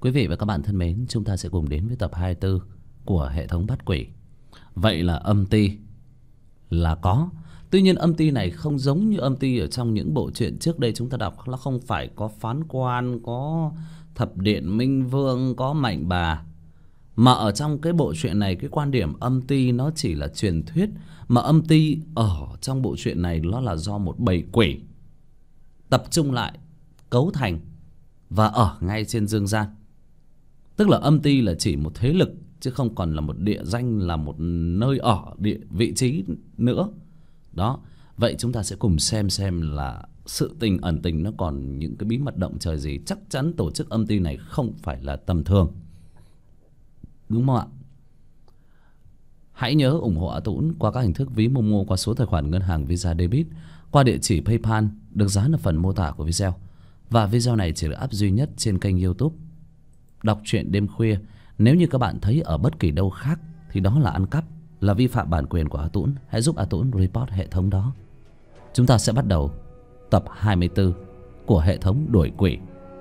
Quý vị và các bạn thân mến, chúng ta sẽ cùng đến với tập 24 của hệ thống bắt quỷ. Vậy là âm ty là có. Tuy nhiên âm ty này không giống như âm ty ở trong những bộ truyện trước đây chúng ta đọc. Nó không phải có phán quan, có thập điện minh vương, có mạnh bà. Mà ở trong cái bộ truyện này, cái quan điểm âm ty nó chỉ là truyền thuyết. Mà âm ty ở trong bộ truyện này nó là do một bầy quỷ tập trung lại, cấu thành và ở ngay trên dương gian. Tức là âm ty là chỉ một thế lực, chứ không còn là một địa danh, là một nơi ở, vị trí nữa. Đó, vậy chúng ta sẽ cùng xem là sự tình ẩn tình nó còn những cái bí mật động trời gì. Chắc chắn tổ chức âm ty này không phải là tầm thường, đúng không ạ? Hãy nhớ ủng hộ A Tũng qua các hình thức ví Momo, qua số tài khoản ngân hàng Visa Debit, qua địa chỉ PayPal được dán ở phần mô tả của video. Và video này chỉ được up duy nhất trên kênh YouTube Đọc truyện đêm khuya. Nếu như các bạn thấy ở bất kỳ đâu khác thì đó là ăn cắp, là vi phạm bản quyền của A Tũng. Hãy giúp A Tũng report hệ thống đó. Chúng ta sẽ bắt đầu tập 24 của hệ thống đuổi quỷ,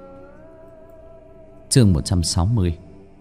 chương 160.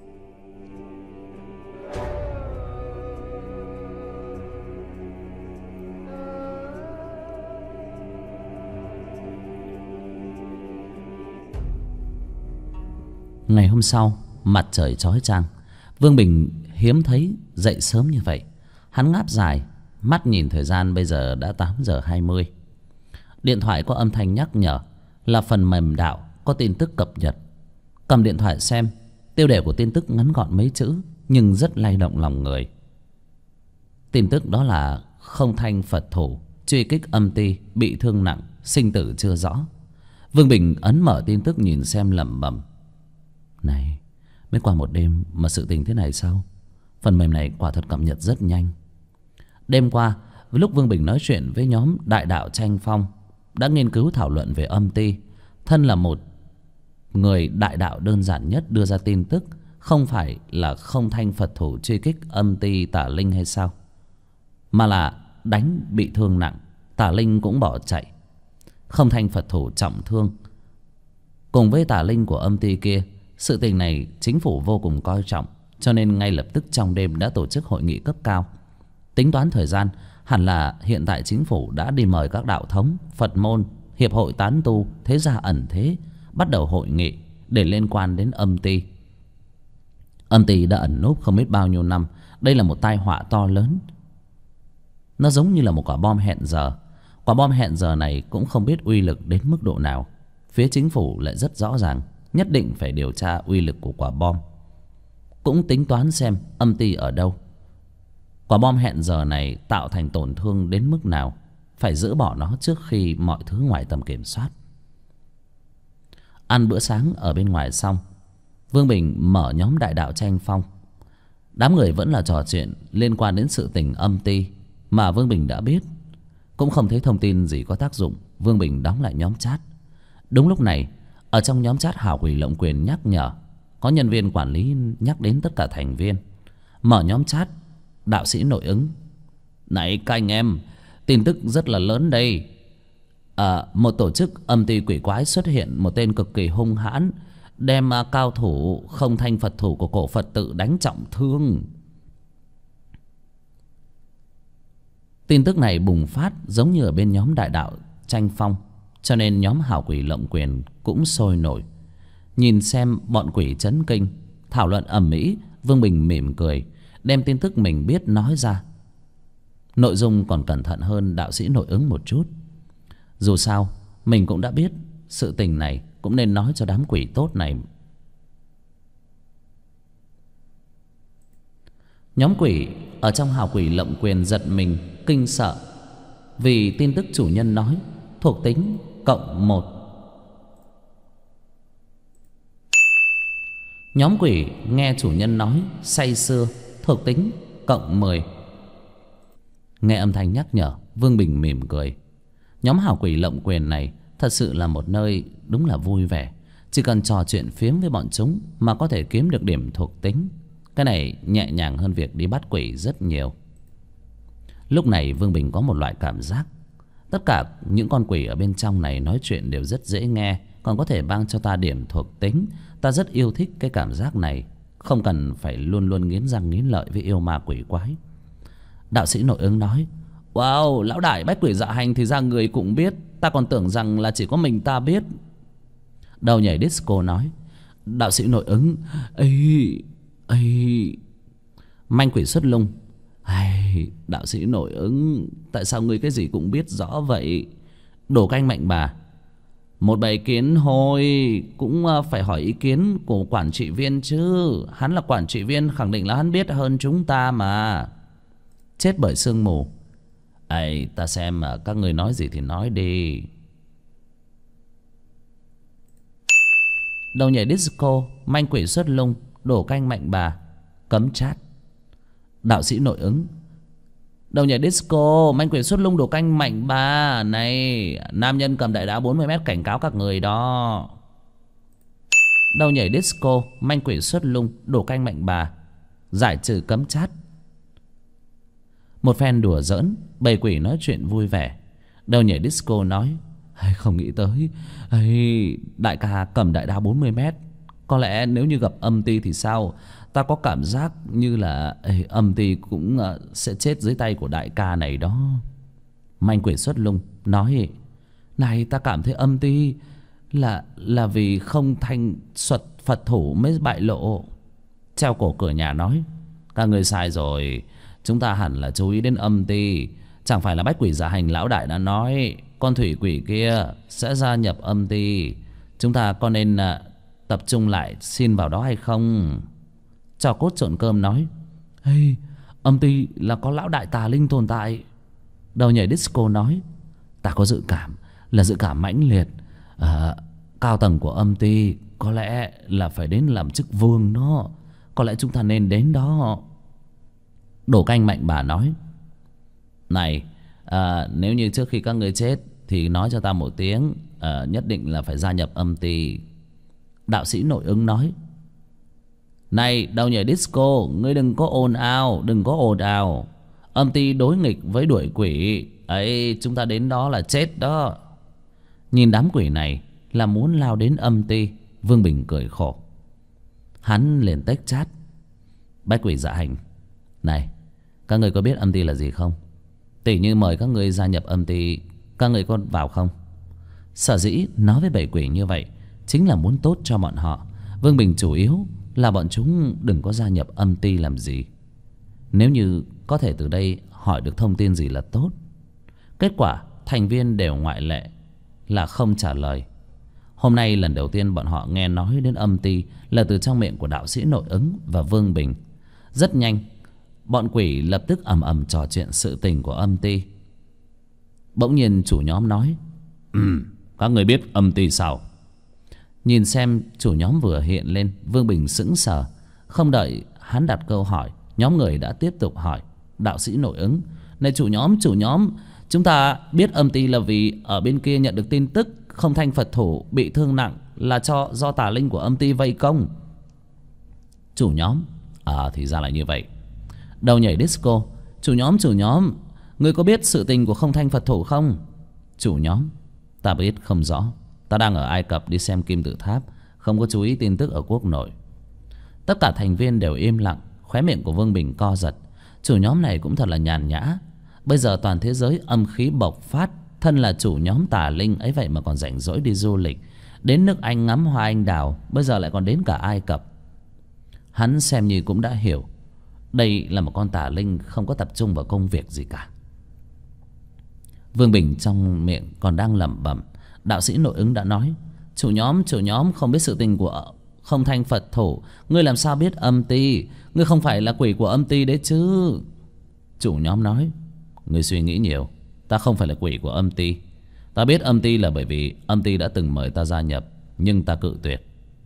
Ngày hôm sau, mặt trời chói chang. Vương Bình hiếm thấy dậy sớm như vậy. Hắn ngáp dài, mắt nhìn thời gian, bây giờ đã 8:20. Điện thoại có âm thanh nhắc nhở, là phần mềm đạo có tin tức cập nhật. Cầm điện thoại xem, tiêu đề của tin tức ngắn gọn mấy chữ nhưng rất lay động lòng người. Tin tức đó là Không Thanh Phật thủ truy kích âm ty, bị thương nặng, sinh tử chưa rõ. Vương Bình ấn mở tin tức nhìn xem, lẩm bẩm: này, mới qua một đêm mà sự tình thế này sao? Phần mềm này quả thật cập nhật rất nhanh. Đêm qua, lúc Vương Bình nói chuyện với nhóm đại đạo Tranh Phong, đã nghiên cứu thảo luận về âm ty. Thân là một người đại đạo đơn giản nhất đưa ra tin tức, không phải là Không Thanh Phật thủ truy kích âm ty Tả Linh hay sao, mà là đánh bị thương nặng, Tả Linh cũng bỏ chạy. Không Thanh Phật thủ trọng thương cùng với Tả Linh của âm ty kia. Sự tình này chính phủ vô cùng coi trọng, cho nên ngay lập tức trong đêm đã tổ chức hội nghị cấp cao. Tính toán thời gian, hẳn là hiện tại chính phủ đã đi mời các đạo thống, Phật môn, hiệp hội tán tu, thế gia ẩn thế bắt đầu hội nghị để liên quan đến âm ty. Âm ty đã ẩn núp không biết bao nhiêu năm. Đây là một tai họa to lớn. Nó giống như là một quả bom hẹn giờ. Quả bom hẹn giờ này cũng không biết uy lực đến mức độ nào. Phía chính phủ lại rất rõ ràng, nhất định phải điều tra uy lực của quả bom, cũng tính toán xem âm ty ở đâu. Quả bom hẹn giờ này tạo thành tổn thương đến mức nào, phải dỡ bỏ nó trước khi mọi thứ ngoài tầm kiểm soát. Ăn bữa sáng ở bên ngoài xong, Vương Bình mở nhóm đại đạo Tranh Phong. Đám người vẫn là trò chuyện liên quan đến sự tình âm ty mà Vương Bình đã biết. Cũng không thấy thông tin gì có tác dụng, Vương Bình đóng lại nhóm chat. Đúng lúc này, ở trong nhóm chat Hào Quỷ Lộng Quyền nhắc nhở, có nhân viên quản lý nhắc đến tất cả thành viên. Mở nhóm chat, đạo sĩ nội ứng: này các anh em, tin tức rất là lớn đây. Một tổ chức âm ty quỷ quái xuất hiện, một tên cực kỳ hung hãn, đem cao thủ Không Thanh Phật thủ của cổ Phật tự đánh trọng thương. Tin tức này bùng phát giống như ở bên nhóm đại đạo Tranh Phong, cho nên nhóm Hào Quỷ Lộng Quyền cũng sôi nổi. Nhìn xem bọn quỷ chấn kinh, thảo luận ầm ĩ, Vương Bình mỉm cười, đem tin tức mình biết nói ra. Nội dung còn cẩn thận hơn đạo sĩ nội ứng một chút. Dù sao mình cũng đã biết sự tình này, cũng nên nói cho đám quỷ tốt này. Nhóm quỷ ở trong Hào Quỷ Lộng Quyền giật mình kinh sợ, vì tin tức chủ nhân nói thuộc tính +1. Nhóm quỷ nghe chủ nhân nói say sưa, thuộc tính +10. Nghe âm thanh nhắc nhở, Vương Bình mỉm cười. Nhóm Hào Quỷ Lộng Quyền này thật sự là một nơi đúng là vui vẻ. Chỉ cần trò chuyện phiếm với bọn chúng mà có thể kiếm được điểm thuộc tính. Cái này nhẹ nhàng hơn việc đi bắt quỷ rất nhiều. Lúc này Vương Bình có một loại cảm giác, tất cả những con quỷ ở bên trong này nói chuyện đều rất dễ nghe, còn có thể mang cho ta điểm thuộc tính. Ta rất yêu thích cái cảm giác này, không cần phải luôn luôn nghiến răng nghiến lợi với yêu ma quỷ quái. Đạo sĩ nội ứng nói: Wow, lão đại, bách quỷ dạ hành thì ra người cũng biết. Ta còn tưởng rằng là chỉ có mình ta biết. Đầu nhảy disco nói: Đạo sĩ nội ứng ấy ấy. Manh quỷ xuất lung: Đạo sĩ nội ứng, tại sao ngươi cái gì cũng biết rõ vậy? Đổ canh mạnh bà: Một bầy kiến hôi cũng phải hỏi ý kiến của quản trị viên chứ. Hắn là quản trị viên, khẳng định là hắn biết hơn chúng ta mà. Chết bởi sương mù: Ta xem mà, các người nói gì thì nói đi. Đầu nhảy disco, manh quỷ xuất lung, đổ canh mạnh bà, cấm chat. Đạo sĩ nội ứng: Đầu nhảy disco, manh quỷ xuất lung, đổ canh mạnh bà. Này, nam nhân cầm đại đá 40m cảnh cáo các người đó. Đầu nhảy disco, manh quỷ xuất lung, đổ canh mạnh bà, giải trừ cấm chat. Một phen đùa giỡn, bầy quỷ nói chuyện vui vẻ. Đầu nhảy disco nói: Không nghĩ tới đại ca cầm đại đá 40m. Có lẽ nếu như gặp âm ti thì sao? Ta có cảm giác như là âm ti cũng sẽ chết dưới tay của đại ca này đó. Manh quỷ xuất lung nói: Này, ta cảm thấy âm ti là vì không thanh xuất Phật thủ mới bại lộ. Treo cổ cửa nhà nói: Các người sai rồi, chúng ta hẳn là chú ý đến âm ti. Chẳng phải là bách quỷ dạ hành lão đại đã nói con thủy quỷ kia sẽ gia nhập âm ti. Chúng ta có nên tập trung lại xin vào đó hay không? Trò cốt trộn cơm nói: Âm ti là có lão đại tà linh tồn tại. Đầu nhảy disco nói: Ta có dự cảm, là dự cảm mãnh liệt. Cao tầng của âm ti có lẽ là phải đến làm chức vương đó. Có lẽ chúng ta nên đến đó. Đổ canh mạnh bà nói: Này, nếu như trước khi các ngươi chết thì nói cho ta một tiếng, nhất định là phải gia nhập âm ti. Đạo sĩ nội ứng nói: Này, đầu nhảy disco, ngươi đừng có ồn ào, đừng có ồn ào. Âm ti đối nghịch với đuổi quỷ ấy, chúng ta đến đó là chết đó. Nhìn đám quỷ này là muốn lao đến âm ti, Vương Bình cười khổ. Hắn liền tách chat: Bách quỷ dạ hành, này, các người có biết âm ti là gì không? Tỷ như mời các người gia nhập âm ti, các người có vào không? Sở dĩ nói với bảy quỷ như vậy chính là muốn tốt cho bọn họ. Vương Bình chủ yếu là bọn chúng đừng có gia nhập âm ti làm gì. Nếu như có thể từ đây hỏi được thông tin gì là tốt. Kết quả thành viên đều ngoại lệ là không trả lời. Hôm nay lần đầu tiên bọn họ nghe nói đến âm ti là từ trong miệng của đạo sĩ nội ứng và Vương Bình. Rất nhanh, bọn quỷ lập tức ầm ầm trò chuyện sự tình của âm ti. Bỗng nhiên chủ nhóm nói: Các người biết âm ti sao? Nhìn xem chủ nhóm vừa hiện lên, Vương Bình sững sờ. Không đợi hắn đặt câu hỏi, nhóm người đã tiếp tục hỏi đạo sĩ nội ứng: Này chủ nhóm, chúng ta biết âm ti là vì ở bên kia nhận được tin tức không thanh Phật thủ bị thương nặng là do tà linh của âm ti vây công. Chủ nhóm: thì ra là như vậy. Đầu nhảy disco: Chủ nhóm, ngươi có biết sự tình của không thanh Phật thủ không? Chủ nhóm: Ta biết không rõ. Ta đang ở Ai Cập đi xem kim tự tháp, không có chú ý tin tức ở quốc nội. Tất cả thành viên đều im lặng. Khóe miệng của Vương Bình co giật. Chủ nhóm này cũng thật là nhàn nhã. Bây giờ toàn thế giới âm khí bộc phát, thân là chủ nhóm tà linh ấy vậy mà còn rảnh rỗi đi du lịch, đến nước Anh ngắm hoa anh đào, bây giờ lại còn đến cả Ai Cập. Hắn xem như cũng đã hiểu đây là một con tà linh không có tập trung vào công việc gì cả. Vương Bình trong miệng còn đang lẩm bẩm, đạo sĩ nội ứng đã nói: Chủ nhóm không biết sự tình của không thanh Phật thủ, ngươi làm sao biết âm ti? Ngươi không phải là quỷ của âm ti đấy chứ? Chủ nhóm nói: Ngươi suy nghĩ nhiều, ta không phải là quỷ của âm ti. Ta biết âm ti là bởi vì âm ti đã từng mời ta gia nhập, nhưng ta cự tuyệt.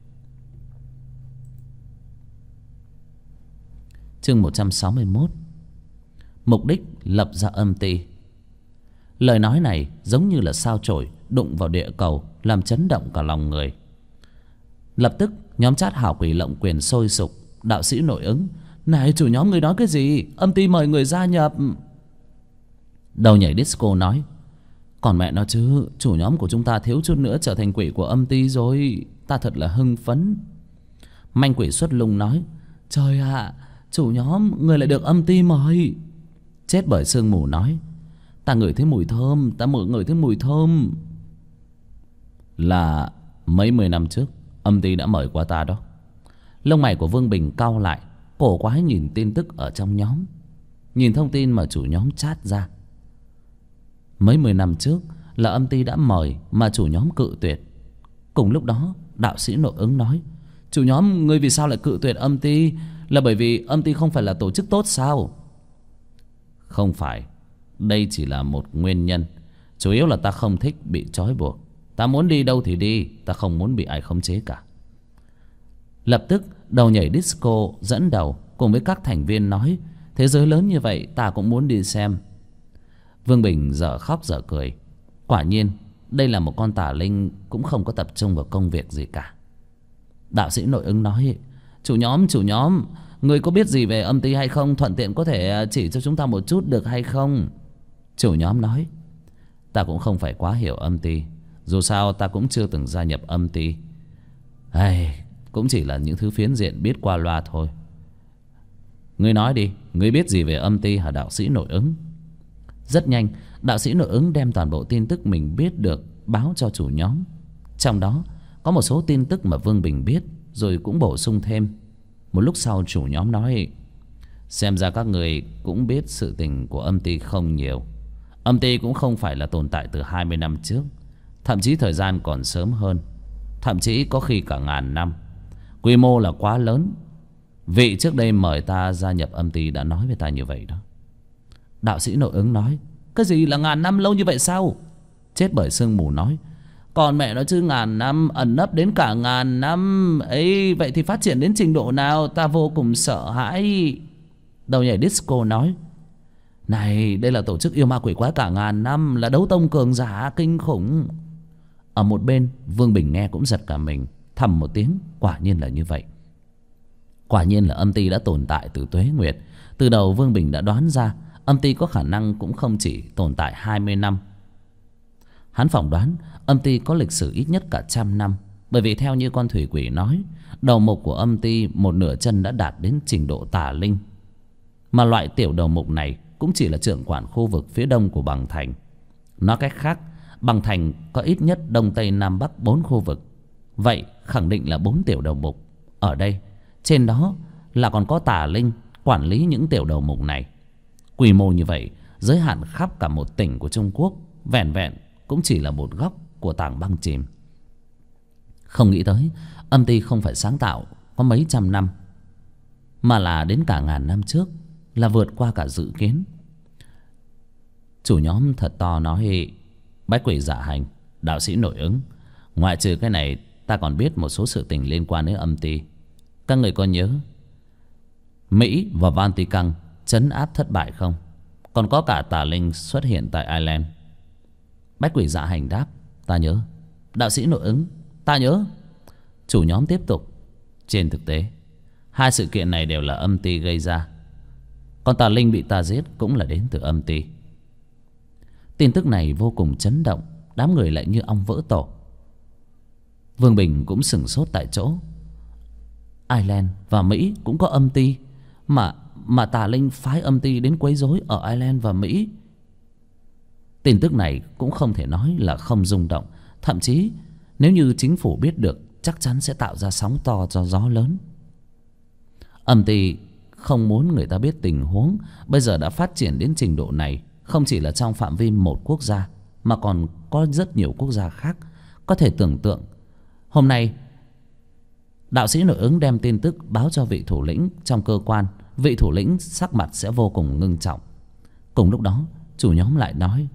Chương 161: Mục đích lập ra âm ti. Lời nói này giống như là sao chổi đụng vào địa cầu, làm chấn động cả lòng người. Lập tức nhóm chat hảo quỷ lộng quyền sôi sục. Đạo sĩ nội ứng: Này chủ nhóm, người nói cái gì? Âm ti mời người gia nhập. Đầu nhảy disco nói: Còn mẹ nó chứ, chủ nhóm của chúng ta thiếu chút nữa trở thành quỷ của âm ty rồi. Ta thật là hưng phấn. Manh quỷ xuất lung nói: Trời ạ, chủ nhóm người lại được âm ty mời. Chết bởi sương mù nói: Ta ngửi thấy mùi thơm, ta ngửi thấy mùi thơm. Là mấy mươi năm trước âm ty đã mời qua ta đó. Lông mày của Vương Bình cau lại, cổ quái nhìn tin tức ở trong nhóm, nhìn thông tin mà chủ nhóm chat ra. Mấy mươi năm trước là âm ty đã mời mà chủ nhóm cự tuyệt. Cùng lúc đó đạo sĩ nội ứng nói: Chủ nhóm ngươi vì sao lại cự tuyệt âm ty? Là bởi vì âm ty không phải là tổ chức tốt sao? Không phải, đây chỉ là một nguyên nhân. Chủ yếu là ta không thích bị trói buộc. Ta muốn đi đâu thì đi, ta không muốn bị ai khống chế cả. Lập tức đầu nhảy disco dẫn đầu cùng với các thành viên nói: Thế giới lớn như vậy ta cũng muốn đi xem. Vương Bình dở khóc dở cười. Quả nhiên đây là một con tà linh cũng không có tập trung vào công việc gì cả. Đạo sĩ nội ứng nói: Chủ nhóm, người có biết gì về âm ty hay không? Thuận tiện có thể chỉ cho chúng ta một chút được hay không? Chủ nhóm nói: Ta cũng không phải quá hiểu âm ty, dù sao ta cũng chưa từng gia nhập âm ty. Cũng chỉ là những thứ phiến diện biết qua loa thôi. Ngươi nói đi, ngươi biết gì về âm ty hả đạo sĩ nội ứng? Rất nhanh, đạo sĩ nội ứng đem toàn bộ tin tức mình biết được báo cho chủ nhóm. Trong đó có một số tin tức mà Vương Bình biết, rồi cũng bổ sung thêm. Một lúc sau chủ nhóm nói: Xem ra các người cũng biết sự tình của âm ty không nhiều. Âm ty cũng không phải là tồn tại từ 20 năm trước, thậm chí thời gian còn sớm hơn, thậm chí có khi cả ngàn năm. Quy mô là quá lớn. Vị trước đây mời ta gia nhập âm ty đã nói với ta như vậy đó. Đạo sĩ nội ứng nói: Cái gì là ngàn năm, lâu như vậy sao? Chết bởi sương mù nói: Còn mẹ nó chứ, ngàn năm ẩn nấp đến cả ngàn năm ấy, vậy thì phát triển đến trình độ nào? Ta vô cùng sợ hãi. Đầu nhảy disco nói: Này, đây là tổ chức yêu ma quỷ quái cả ngàn năm, là đấu tông cường giả kinh khủng. Ở một bên Vương Bình nghe cũng giật cả mình, thầm một tiếng: Quả nhiên là như vậy. Quả nhiên là âm ty đã tồn tại từ tuế nguyệt. Từ đầu Vương Bình đã đoán ra âm ty có khả năng cũng không chỉ tồn tại 20 năm. Hắn phỏng đoán âm ty có lịch sử ít nhất cả 100 năm. Bởi vì theo như con thủy quỷ nói, đầu mục của âm ty một nửa chân đã đạt đến trình độ tà linh. Mà loại tiểu đầu mục này cũng chỉ là trưởng quản khu vực phía đông của Bằng Thành. Nói cách khác, Bằng Thành có ít nhất đông tây nam bắc 4 khu vực. Vậy khẳng định là 4 tiểu đầu mục. Ở đây, trên đó là còn có tà linh quản lý những tiểu đầu mục này. Quy mô như vậy, giới hạn khắp cả một tỉnh của Trung Quốc, vẻn vẹn cũng chỉ là một góc của tảng băng chìm. Không nghĩ tới âm ty không phải sáng tạo có mấy trăm năm, mà là đến cả ngàn năm trước, là vượt qua cả dự kiến. Chủ nhóm thật to nói: Bách quỷ dạ hành, đạo sĩ nội ứng, ngoại trừ cái này ta còn biết một số sự tình liên quan đến âm ty. Các người có nhớ Mỹ và Vatican trấn áp thất bại không? Còn có cả tà linh xuất hiện tại Ireland. Bách quỷ dạ hành đáp: Ta nhớ. Đạo sĩ nội ứng: Ta nhớ. Chủ nhóm tiếp tục: Trên thực tế, hai sự kiện này đều là âm ty gây ra. Còn tà linh bị ta giết cũng là đến từ âm ty. Tin tức này vô cùng chấn động, đám người lại như ong vỡ tổ. Vương Bình cũng sửng sốt tại chỗ. Ireland và Mỹ cũng có âm ty, mà tà linh phái âm ty đến quấy rối ở Ireland và Mỹ. Tin tức này cũng không thể nói là không rung động. Thậm chí nếu như chính phủ biết được, chắc chắn sẽ tạo ra sóng to do gió lớn. Âm ty không muốn người ta biết tình huống bây giờ đã phát triển đến trình độ này, không chỉ là trong phạm vi một quốc gia, mà còn có rất nhiều quốc gia khác. Có thể tưởng tượng, hôm nay đạo sĩ nội ứng đem tin tức báo cho vị thủ lĩnh trong cơ quan, vị thủ lĩnh sắc mặt sẽ vô cùng ngưng trọng. Cùng lúc đó chủ nhóm lại nói: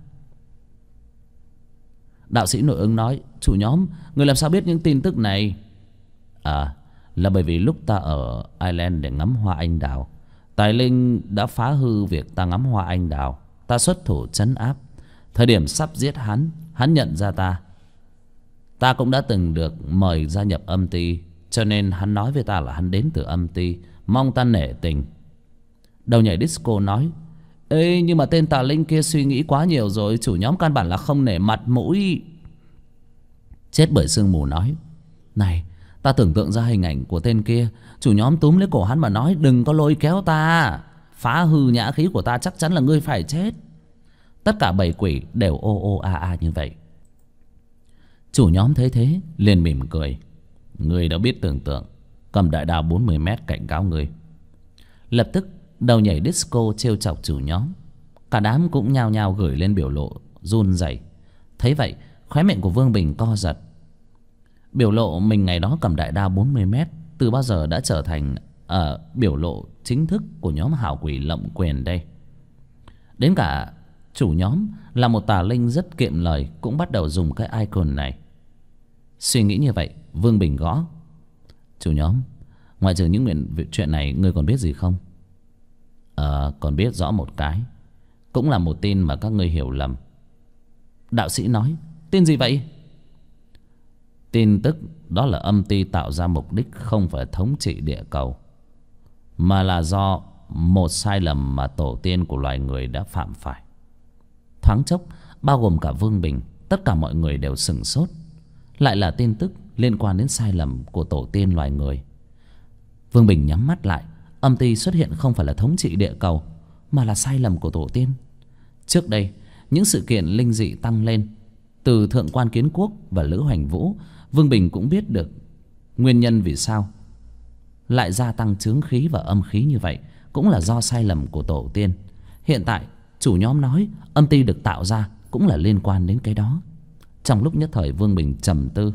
Đạo sĩ nội ứng nói: Chủ nhóm, người làm sao biết những tin tức này? Là bởi vì lúc ta ở Ireland để ngắm hoa anh đào, tài linh đã phá hư việc ta ngắm hoa anh đào. Ta xuất thủ trấn áp. Thời điểm sắp giết hắn, hắn nhận ra ta. Ta cũng đã từng được mời gia nhập âm ty, cho nên hắn nói với ta là hắn đến từ âm ty, mong ta nể tình. Đầu nhảy disco nói: Ê, nhưng mà tên tà linh kia suy nghĩ quá nhiều rồi. Chủ nhóm căn bản là không nể mặt mũi. Chết bởi sương mù nói: Này, ta tưởng tượng ra hình ảnh của tên kia. Chủ nhóm túm lấy cổ hắn mà nói: Đừng có lôi kéo ta, phá hư nhã khí của ta, chắc chắn là ngươi phải chết. Tất cả bầy quỷ đều ô ô a a như vậy. Chủ nhóm thấy thế liền mỉm cười: Ngươi đã biết tưởng tượng. Cầm đại đao 40 mét cảnh cáo ngươi. Lập tức đầu nhảy disco trêu chọc chủ nhóm. Cả đám cũng nhao nhao gửi lên biểu lộ run rẩy. Thấy vậy khóe miệng của Vương Bình co giật. Biểu lộ mình ngày đó cầm đại đao 40 mét từ bao giờ đã trở thành biểu lộ chính thức của nhóm hảo quỷ lộng quyền đây. Đến cả chủ nhóm là một tà linh rất kiệm lời cũng bắt đầu dùng cái icon này. Suy nghĩ như vậy, Vương Bình gõ: Chủ nhóm, ngoại trừ những chuyện này, ngươi còn biết gì không? Còn biết rõ một cái. Cũng là một tin mà các ngươi hiểu lầm. Đạo sĩ nói: Tin gì vậy? Tin tức đó là âm ty tạo ra mục đích không phải thống trị địa cầu, mà là do một sai lầm mà tổ tiên của loài người đã phạm phải. Thoáng chốc, bao gồm cả Vương Bình, tất cả mọi người đều sửng sốt. Lại là tin tức liên quan đến sai lầm của tổ tiên loài người. Vương Bình nhắm mắt lại. Âm ty xuất hiện không phải là thống trị địa cầu, mà là sai lầm của tổ tiên. Trước đây, những sự kiện linh dị tăng lên. Từ Thượng quan Kiến Quốc và Lữ Hoành Vũ, Vương Bình cũng biết được nguyên nhân vì sao lại gia tăng chướng khí và âm khí như vậy, cũng là do sai lầm của tổ tiên. Hiện tại chủ nhóm nói âm ty được tạo ra cũng là liên quan đến cái đó. Trong lúc nhất thời, Vương Bình trầm tư.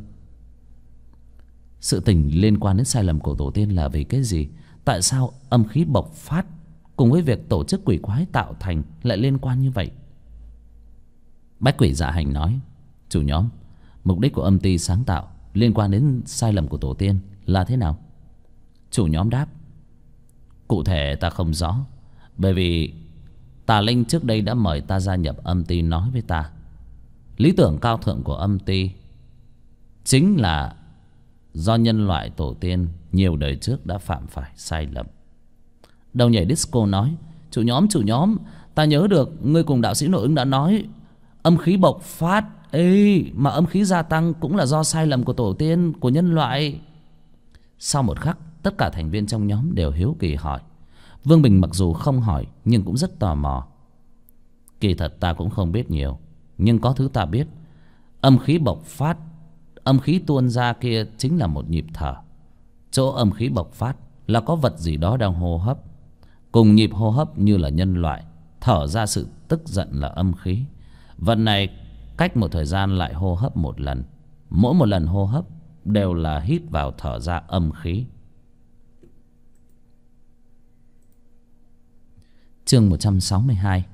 Sự tình liên quan đến sai lầm của tổ tiên là vì cái gì? Tại sao âm khí bộc phát cùng với việc tổ chức quỷ quái tạo thành lại liên quan như vậy? Bách Quỷ Dạ Hành nói: Chủ nhóm, mục đích của âm ty sáng tạo liên quan đến sai lầm của tổ tiên là thế nào? Chủ nhóm đáp: Cụ thể ta không rõ, bởi vì tà linh trước đây đã mời ta gia nhập âm ty, nói với ta lý tưởng cao thượng của âm ty chính là do nhân loại tổ tiên nhiều đời trước đã phạm phải sai lầm. Đầu nhảy disco nói: Chủ nhóm, ta nhớ được ngươi cùng đạo sĩ nội ứng đã nói âm khí bộc phát. Ê, mà âm khí gia tăng cũng là do sai lầm của tổ tiên, của nhân loại. Sau một khắc, tất cả thành viên trong nhóm đều hiếu kỳ hỏi. Vương Bình mặc dù không hỏi nhưng cũng rất tò mò. Kỳ thật ta cũng không biết nhiều, nhưng có thứ ta biết. Âm khí bộc phát, âm khí tuôn ra kia chính là một nhịp thở. Chỗ âm khí bộc phát là có vật gì đó đang hô hấp. Cùng nhịp hô hấp như là nhân loại thở ra sự tức giận là âm khí. Vật này cách một thời gian lại hô hấp một lần. Mỗi một lần hô hấp đều là hít vào thở ra âm khí. Chương 162.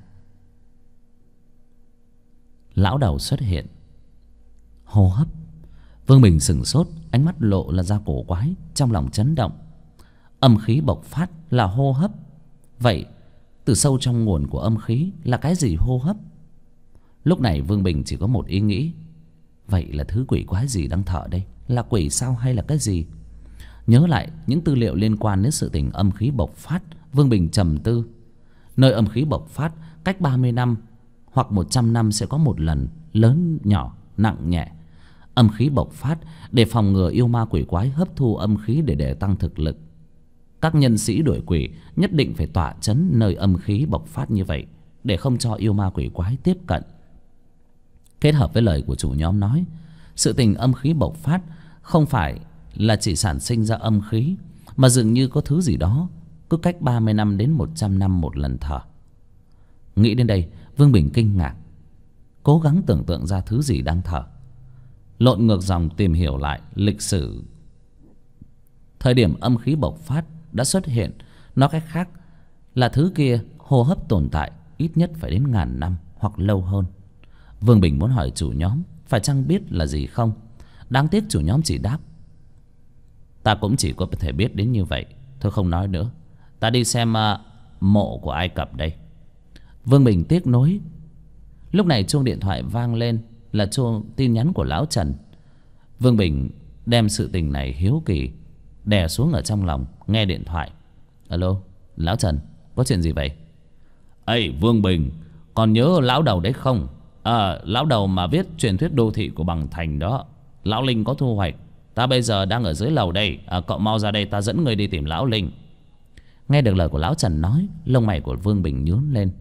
Lão đầu xuất hiện. Hô hấp. Vương Bình sửng sốt, ánh mắt lộ là ra cổ quái, trong lòng chấn động. Âm khí bộc phát là hô hấp. Vậy từ sâu trong nguồn của âm khí là cái gì hô hấp? Lúc này Vương Bình chỉ có một ý nghĩ. Vậy là thứ quỷ quái gì đang thở đây? Là quỷ sao hay là cái gì? Nhớ lại những tư liệu liên quan đến sự tình âm khí bộc phát, Vương Bình trầm tư. Nơi âm khí bộc phát cách 30 năm hoặc 100 năm sẽ có một lần, lớn nhỏ, nặng nhẹ. Âm khí bộc phát để phòng ngừa yêu ma quỷ quái hấp thu âm khí để tăng thực lực. Các nhân sĩ đuổi quỷ nhất định phải tọa chấn nơi âm khí bộc phát như vậy, để không cho yêu ma quỷ quái tiếp cận. Kết hợp với lời của chủ nhóm nói, sự tình âm khí bộc phát không phải là chỉ sản sinh ra âm khí, mà dường như có thứ gì đó cứ cách 30 năm đến 100 năm một lần thở. Nghĩ đến đây, Vương Bình kinh ngạc, cố gắng tưởng tượng ra thứ gì đang thở. Lộn ngược dòng tìm hiểu lại lịch sử. Thời điểm âm khí bộc phát đã xuất hiện, nói cách khác là thứ kia hô hấp tồn tại ít nhất phải đến ngàn năm hoặc lâu hơn. Vương Bình muốn hỏi chủ nhóm phải chăng biết là gì không. Đáng tiếc chủ nhóm chỉ đáp: Ta cũng chỉ có thể biết đến như vậy. Thôi không nói nữa, ta đi xem mộ của Ai Cập đây. Vương Bình tiếc nối. Lúc này chuông điện thoại vang lên, là chuông tin nhắn của Lão Trần. Vương Bình đem sự tình này hiếu kỳ đè xuống ở trong lòng, nghe điện thoại. Alo, Lão Trần, có chuyện gì vậy? Ê Vương Bình, còn nhớ lão đầu đấy không? Lão đầu mà viết truyền thuyết đô thị của Bằng Thành đó. Lão Linh có thu hoạch. Ta bây giờ đang ở dưới lầu đây. Cậu mau ra đây, ta dẫn người đi tìm lão Linh. Nghe được lời của lão Trần nói, lông mày của Vương Bình nhướng lên.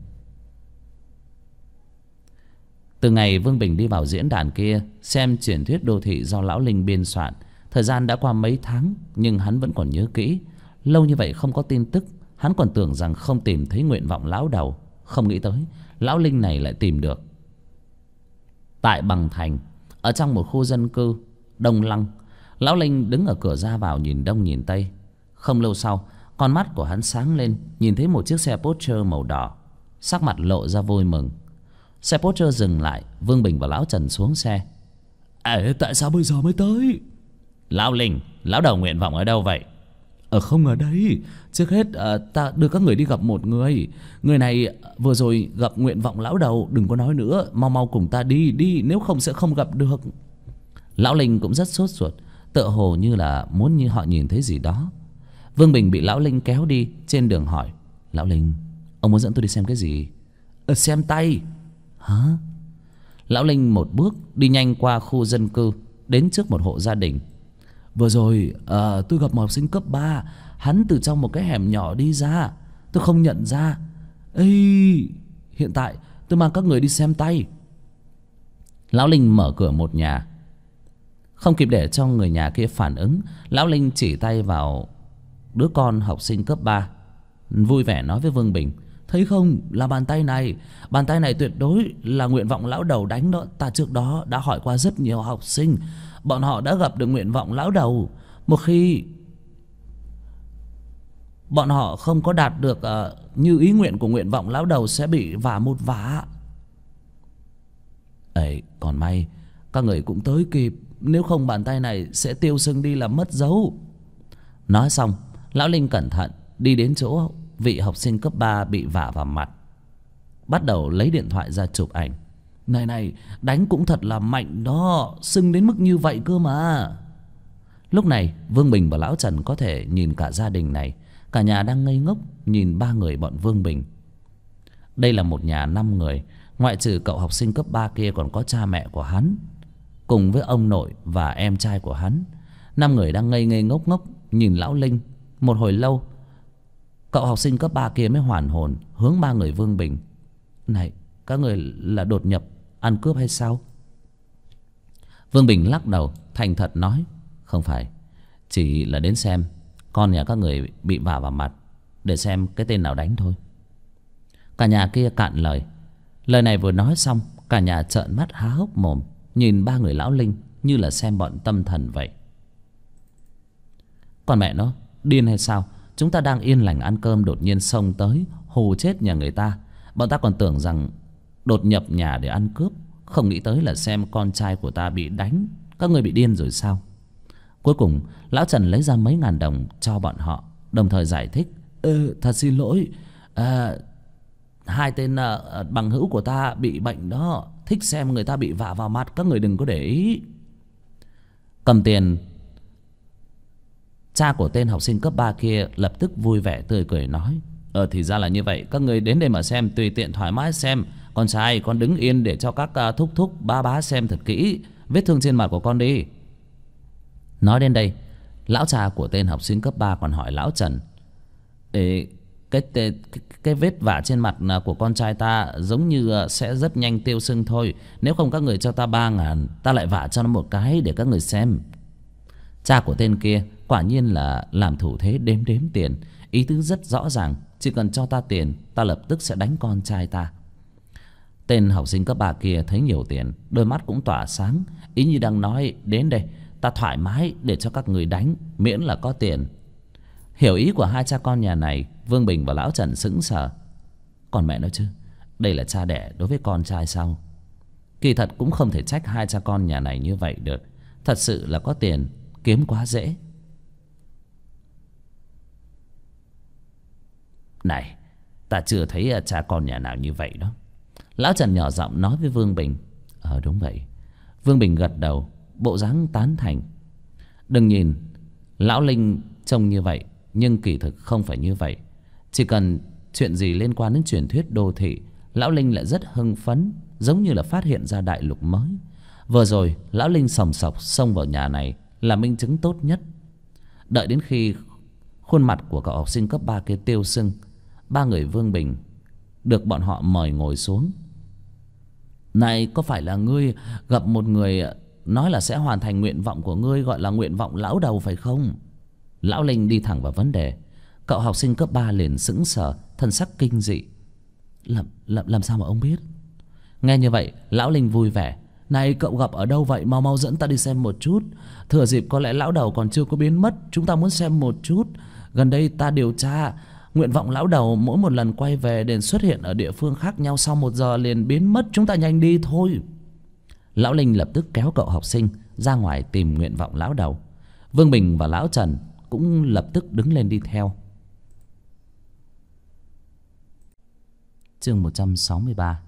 Từ ngày Vương Bình đi vào diễn đàn kia xem truyền thuyết đô thị do lão Linh biên soạn, thời gian đã qua mấy tháng nhưng hắn vẫn còn nhớ kỹ. Lâu như vậy không có tin tức, hắn còn tưởng rằng không tìm thấy nguyện vọng lão đầu, không nghĩ tới lão Linh này lại tìm được. Tại Bằng Thành, ở trong một khu dân cư Đông Lăng, lão Linh đứng ở cửa ra vào nhìn đông nhìn tây. Không lâu sau, con mắt của hắn sáng lên, nhìn thấy một chiếc xe Porsche màu đỏ, sắc mặt lộ ra vui mừng. Xe Porsche dừng lại, Vương Bình và lão Trần xuống xe. Tại sao bây giờ mới tới? Lão Linh, lão đầu nguyện vọng ở đâu vậy? Không ở đây. Trước hết ta đưa các người đi gặp một người. Người này vừa rồi gặp nguyện vọng lão đầu. Đừng có nói nữa, mau mau cùng ta đi, nếu không sẽ không gặp được. Lão Linh cũng rất sốt ruột, tựa hồ như là muốn như họ nhìn thấy gì đó. Vương Bình bị lão Linh kéo đi. Trên đường hỏi: Lão Linh, ông muốn dẫn tôi đi xem cái gì? Xem tay. Hả? Lão Linh một bước đi nhanh qua khu dân cư, đến trước một hộ gia đình. Vừa rồi tôi gặp một học sinh cấp 3. Hắn từ trong một cái hẻm nhỏ đi ra, tôi không nhận ra. Hiện tại tôi mang các người đi xem tay. Lão Linh mở cửa một nhà. Không kịp để cho người nhà kia phản ứng, lão Linh chỉ tay vào đứa con học sinh cấp 3, vui vẻ nói với Vương Bình: Thấy không, là bàn tay này. Bàn tay này tuyệt đối là nguyện vọng lão đầu đánh đó. Ta trước đó đã hỏi qua rất nhiều học sinh, bọn họ đã gặp được nguyện vọng lão đầu. Một khi bọn họ không có đạt được như ý nguyện của nguyện vọng lão đầu sẽ bị vả một vả. Còn may các người cũng tới kịp, nếu không bàn tay này sẽ tiêu sưng đi làm mất dấu. Nói xong, lão Linh cẩn thận đi đến chỗ vị học sinh cấp 3 bị vả vào mặt, bắt đầu lấy điện thoại ra chụp ảnh. Này, đánh cũng thật là mạnh đó, sưng đến mức như vậy cơ mà. Lúc này Vương Bình và lão Trần có thể nhìn cả gia đình này. Cả nhà đang ngây ngốc nhìn ba người bọn Vương Bình. Đây là một nhà 5 người, ngoại trừ cậu học sinh cấp 3 kia còn có cha mẹ của hắn, cùng với ông nội và em trai của hắn. 5 người đang ngây ngây ngốc ngốc nhìn lão Linh. Một hồi lâu, cậu học sinh cấp 3 kia mới hoàn hồn, hướng ba người Vương Bình: Này, các người là đột nhập ăn cướp hay sao? Vương Bình lắc đầu thành thật nói: Không phải, chỉ là đến xem con nhà các người bị vả vào mặt, để xem cái tên nào đánh thôi. Cả nhà kia cạn lời. Lời này vừa nói xong, cả nhà trợn mắt há hốc mồm nhìn ba người lão Linh như là xem bọn tâm thần vậy. Còn mẹ nó, điên hay sao? Chúng ta đang yên lành ăn cơm, đột nhiên xông tới hù chết nhà người ta. Bọn ta còn tưởng rằng đột nhập nhà để ăn cướp, không nghĩ tới là xem con trai của ta bị đánh. Các người bị điên rồi sao? Cuối cùng lão Trần lấy ra mấy ngàn đồng cho bọn họ, đồng thời giải thích: Thật xin lỗi, hai tên bằng hữu của ta bị bệnh đó, thích xem người ta bị vả vào mặt, các người đừng có để ý. Cầm tiền, cha của tên học sinh cấp 3 kia lập tức vui vẻ tươi cười nói: Thì ra là như vậy, các người đến đây mà xem, tùy tiện thoải mái xem. Con trai, con đứng yên để cho các thúc thúc bá xem thật kỹ vết thương trên mặt của con đi. Nói đến đây, lão cha của tên học sinh cấp 3 còn hỏi lão Trần: Cái vết vả trên mặt của con trai ta giống như sẽ rất nhanh tiêu sưng thôi. Nếu không các người cho ta 3.000, ta lại vả cho nó một cái để các người xem. Cha của tên kia quả nhiên là làm thủ thế đếm tiền, ý tứ rất rõ ràng: chỉ cần cho ta tiền, ta lập tức sẽ đánh con trai ta. Tên học sinh cấp 3 kia thấy nhiều tiền, đôi mắt cũng tỏa sáng, ý như đang nói: Đến đây, ta thoải mái để cho các người đánh, miễn là có tiền. Hiểu ý của hai cha con nhà này, Vương Bình và lão Trần sững sờ. Còn mẹ nói chứ, đây là cha đẻ đối với con trai sao? Kỳ thật cũng không thể trách hai cha con nhà này như vậy được. Thật sự là có tiền kiếm quá dễ. Này, ta chưa thấy cha con nhà nào như vậy đó. Lão Trần nhỏ giọng nói với Vương Bình. Đúng vậy. Vương Bình gật đầu, bộ dáng tán thành. Đừng nhìn lão Linh trông như vậy, nhưng kỳ thực không phải như vậy. Chỉ cần chuyện gì liên quan đến truyền thuyết đô thị, lão Linh lại rất hưng phấn, giống như là phát hiện ra đại lục mới. Vừa rồi lão Linh sòng sọc xông vào nhà này là minh chứng tốt nhất. Đợi đến khi khuôn mặt của cậu học sinh cấp 3 kia tiêu sưng, ba người Vương Bình được bọn họ mời ngồi xuống. Này, có phải là ngươi gặp một người nói là sẽ hoàn thành nguyện vọng của ngươi, gọi là nguyện vọng lão đầu phải không? Lão Linh đi thẳng vào vấn đề. Cậu học sinh cấp 3 liền sững sờ, thân sắc kinh dị. Làm sao mà ông biết? Nghe như vậy lão Linh vui vẻ. Này, cậu gặp ở đâu vậy? Mau mau dẫn ta đi xem một chút. Thừa dịp có lẽ lão đầu còn chưa có biến mất, chúng ta muốn xem một chút. Gần đây ta điều tra, nguyện vọng lão đầu mỗi một lần quay về đều xuất hiện ở địa phương khác nhau, sau 1 giờ liền biến mất. Chúng ta nhanh đi thôi. Lão Linh lập tức kéo cậu học sinh ra ngoài tìm nguyện vọng lão đầu. Vương Bình và lão Trần cũng lập tức đứng lên đi theo. Chương 163.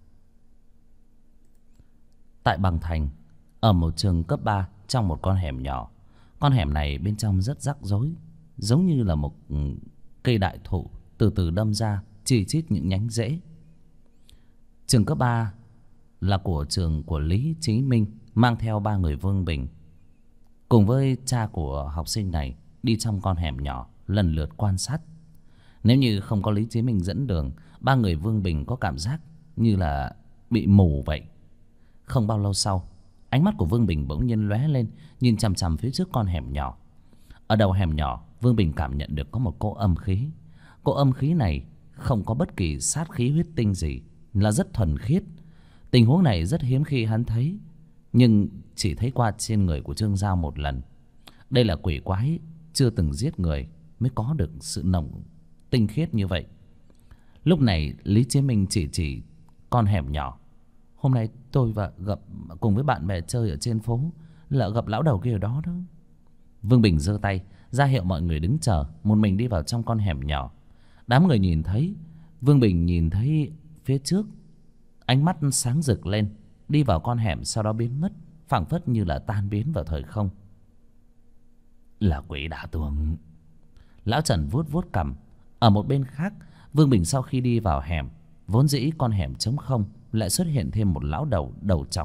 Tại Bằng Thành, ở một trường cấp 3 trong một con hẻm nhỏ. Con hẻm này bên trong rất rắc rối, giống như là một cây đại thụ từ từ đâm ra chi chít những nhánh rễ. Trường cấp 3 là của trường của Lý Chí Minh, mang theo 3 người Vương Bình cùng với cha của học sinh này đi trong con hẻm nhỏ lần lượt quan sát. Nếu như không có Lý Chí Minh dẫn đường, 3 người Vương Bình có cảm giác như là bị mù vậy. Không bao lâu sau, ánh mắt của Vương Bình bỗng nhiên lóe lên, nhìn chằm chằm phía trước con hẻm nhỏ. Ở đầu hẻm nhỏ, Vương Bình cảm nhận được có một cỗ âm khí. Cỗ âm khí này không có bất kỳ sát khí huyết tinh gì, là rất thuần khiết. Tình huống này rất hiếm khi hắn thấy, nhưng chỉ thấy qua trên người của Trương Giao một lần. Đây là quỷ quái chưa từng giết người mới có được sự nồng tinh khiết như vậy. Lúc này Lý Chí Minh chỉ con hẻm nhỏ. Hôm nay tôi gặp cùng với bạn bè chơi ở trên phố, là gặp lão đầu kia ở đó đó. Vương Bình giơ tay ra hiệu mọi người đứng chờ, một mình đi vào trong con hẻm nhỏ. Đám người nhìn thấy Vương Bình nhìn thấy phía trước, ánh mắt sáng rực lên, đi vào con hẻm, sau đó biến mất, phảng phất như là tan biến vào thời không. Là quỷ đả tường. Lão Trần vuốt vuốt cằm. Ở một bên khác, Vương Bình sau khi đi vào hẻm, vốn dĩ con hẻm trống không, lại xuất hiện thêm một lão đầu đầu trọc.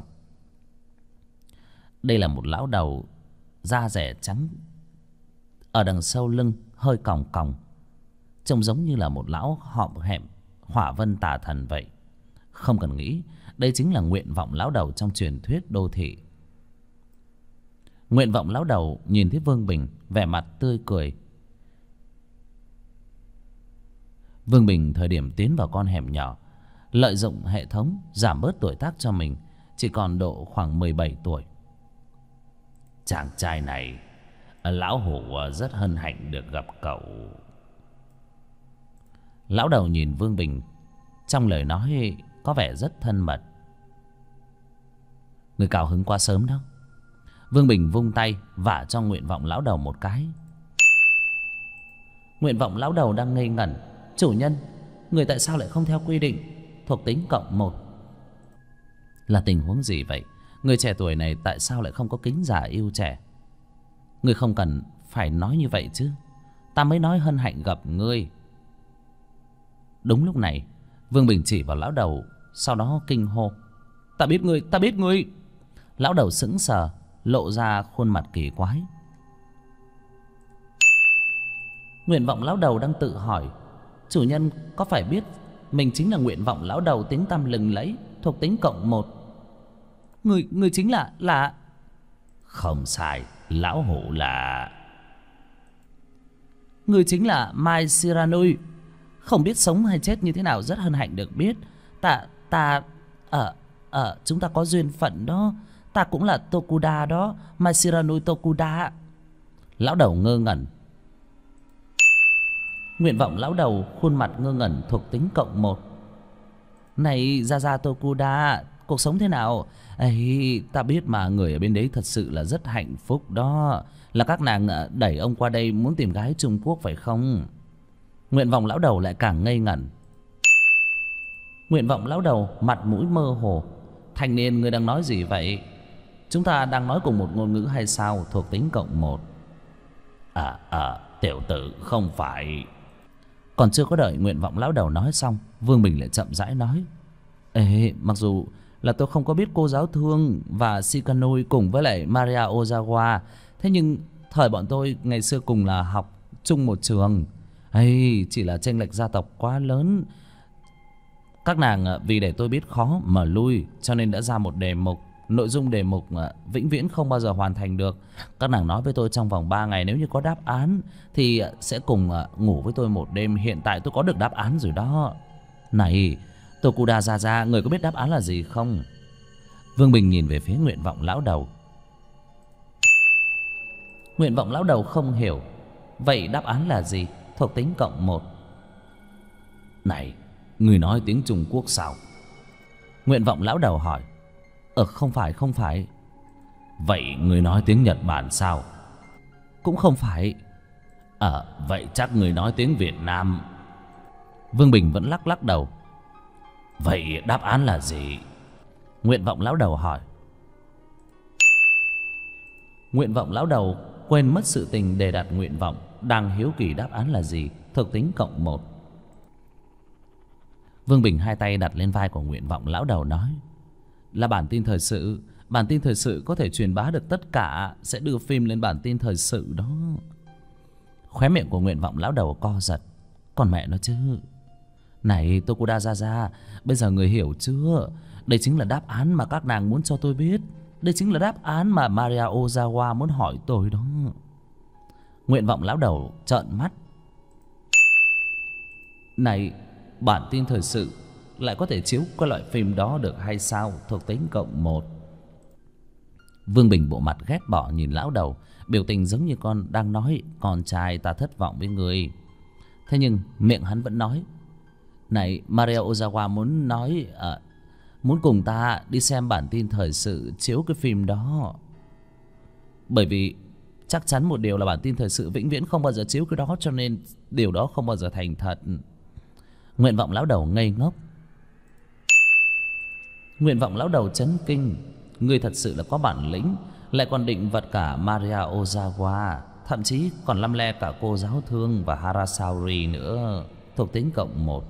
Đây là một lão đầu da rẻ trắng, ở đằng sau lưng hơi còng còng, trông giống như là một lão họm hẹm hỏa vân tà thần vậy. Không cần nghĩ, đây chính là nguyện vọng lão đầu trong truyền thuyết đô thị. Nguyện vọng lão đầu nhìn thấy Vương Bình, vẻ mặt tươi cười. Vương Bình thời điểm tiến vào con hẻm nhỏ, lợi dụng hệ thống giảm bớt tuổi tác cho mình, chỉ còn độ khoảng 17 tuổi. Chàng trai này, lão hủ rất hân hạnh được gặp cậu. Lão đầu nhìn Vương Bình, trong lời nói có vẻ rất thân mật. Người cao hứng quá sớm đâu. Vương Bình vung tay vả cho nguyện vọng lão đầu một cái. Nguyện vọng lão đầu đang ngây ngẩn. Chủ nhân, người tại sao lại không theo quy định thuộc tính +1? Là tình huống gì vậy? Người trẻ tuổi này tại sao lại không có kính già yêu trẻ? Người không cần phải nói như vậy chứ, ta mới nói hân hạnh gặp ngươi. Đúng lúc này, Vương Bình chỉ vào lão đầu, sau đó kinh hô: Ta biết ngươi, ta biết ngươi. Lão đầu sững sờ, lộ ra khuôn mặt kỳ quái. Nguyện vọng lão đầu đang tự hỏi: chủ nhân có phải biết mình chính là nguyện vọng lão đầu tiếng tăm lừng lẫy, thuộc tính +1? Người chính là... Không sai, lão hủ là... Người chính là Mai Shiranui. Không biết sống hay chết như thế nào, rất hân hạnh được biết. Chúng ta có duyên phận đó. Ta cũng là Tokuda đó, Mai Shiranui Tokuda. Lão đầu ngơ ngẩn. Nguyện vọng lão đầu khuôn mặt ngơ ngẩn, thuộc tính +1. Này Gia Tokuda, cuộc sống thế nào? Ấy, ta biết mà, người ở bên đấy thật sự là rất hạnh phúc đó. Là các nàng đẩy ông qua đây muốn tìm gái Trung Quốc phải không? Nguyện vọng lão đầu lại càng ngây ngẩn. Nguyện vọng lão đầu mặt mũi mơ hồ. Thanh niên, người đang nói gì vậy? Chúng ta đang nói cùng một ngôn ngữ hay sao? Thuộc tính +1. Tiểu tử, không phải. Còn chưa có đợi nguyện vọng lão đầu nói xong, Vương Bình lại chậm rãi nói: Ê, mặc dù là tôi không có biết cô giáo Thương và Shikanui cùng với lại Maria Ozawa, thế nhưng thời bọn tôi ngày xưa cùng là học chung một trường. Ê, chỉ là chênh lệch gia tộc quá lớn. Các nàng vì để tôi biết khó mà lui, cho nên đã ra một đề mục. Nội dung đề mục vĩnh viễn không bao giờ hoàn thành được. Các nàng nói với tôi trong vòng 3 ngày nếu như có đáp án thì sẽ cùng ngủ với tôi một đêm. Hiện tại tôi có được đáp án rồi đó. Này Tokuda Ra, người có biết đáp án là gì không? Vương Bình nhìn về phía nguyện vọng lão đầu. Nguyện vọng lão đầu không hiểu. Vậy đáp án là gì? Thuộc tính cộng 1. Này, người nói tiếng Trung Quốc sao? Nguyện vọng lão đầu hỏi. Không phải. Vậy người nói tiếng Nhật Bản sao? Cũng không phải. Vậy chắc người nói tiếng Việt Nam. Vương Bình vẫn lắc đầu. Vậy đáp án là gì? Nguyện vọng lão đầu hỏi. Nguyện vọng lão đầu quên mất sự tình để đặt nguyện vọng, đang hiếu kỳ đáp án là gì. Thuộc tính cộng 1. Vương Bình hai tay đặt lên vai của nguyện vọng lão đầu nói: Là bản tin thời sự. Bản tin thời sự có thể truyền bá được tất cả. Sẽ đưa phim lên bản tin thời sự đó. Khóe miệng của nguyện vọng lão đầu co giật. Còn mẹ nó chứ. Này Tokuda Ra, bây giờ người hiểu chưa? Đây chính là đáp án mà các nàng muốn cho tôi biết. Đây chính là đáp án mà Maria Ozawa muốn hỏi tôi đó. Nguyện vọng lão đầu trợn mắt. Này, bản tin thời sự lại có thể chiếu cái loại phim đó được hay sao? Thuộc tính cộng 1. Vương Bình bộ mặt ghét bỏ nhìn lão đầu, biểu tình giống như con đang nói: Con trai, ta thất vọng với người. Thế nhưng miệng hắn vẫn nói: Này, Maria Ozawa muốn nói muốn cùng ta đi xem bản tin thời sự chiếu cái phim đó. Bởi vì chắc chắn một điều là bản tin thời sự vĩnh viễn không bao giờ chiếu cái đó, cho nên điều đó không bao giờ thành thật. Nguyện vọng lão đầu ngây ngốc. Nguyện vọng lão đầu chấn kinh. Ngươi thật sự là có bản lĩnh, lại còn định vật cả Maria Ozawa, thậm chí còn lăm le cả cô giáo Thương và Harasauri nữa. Thuộc tính cộng 1.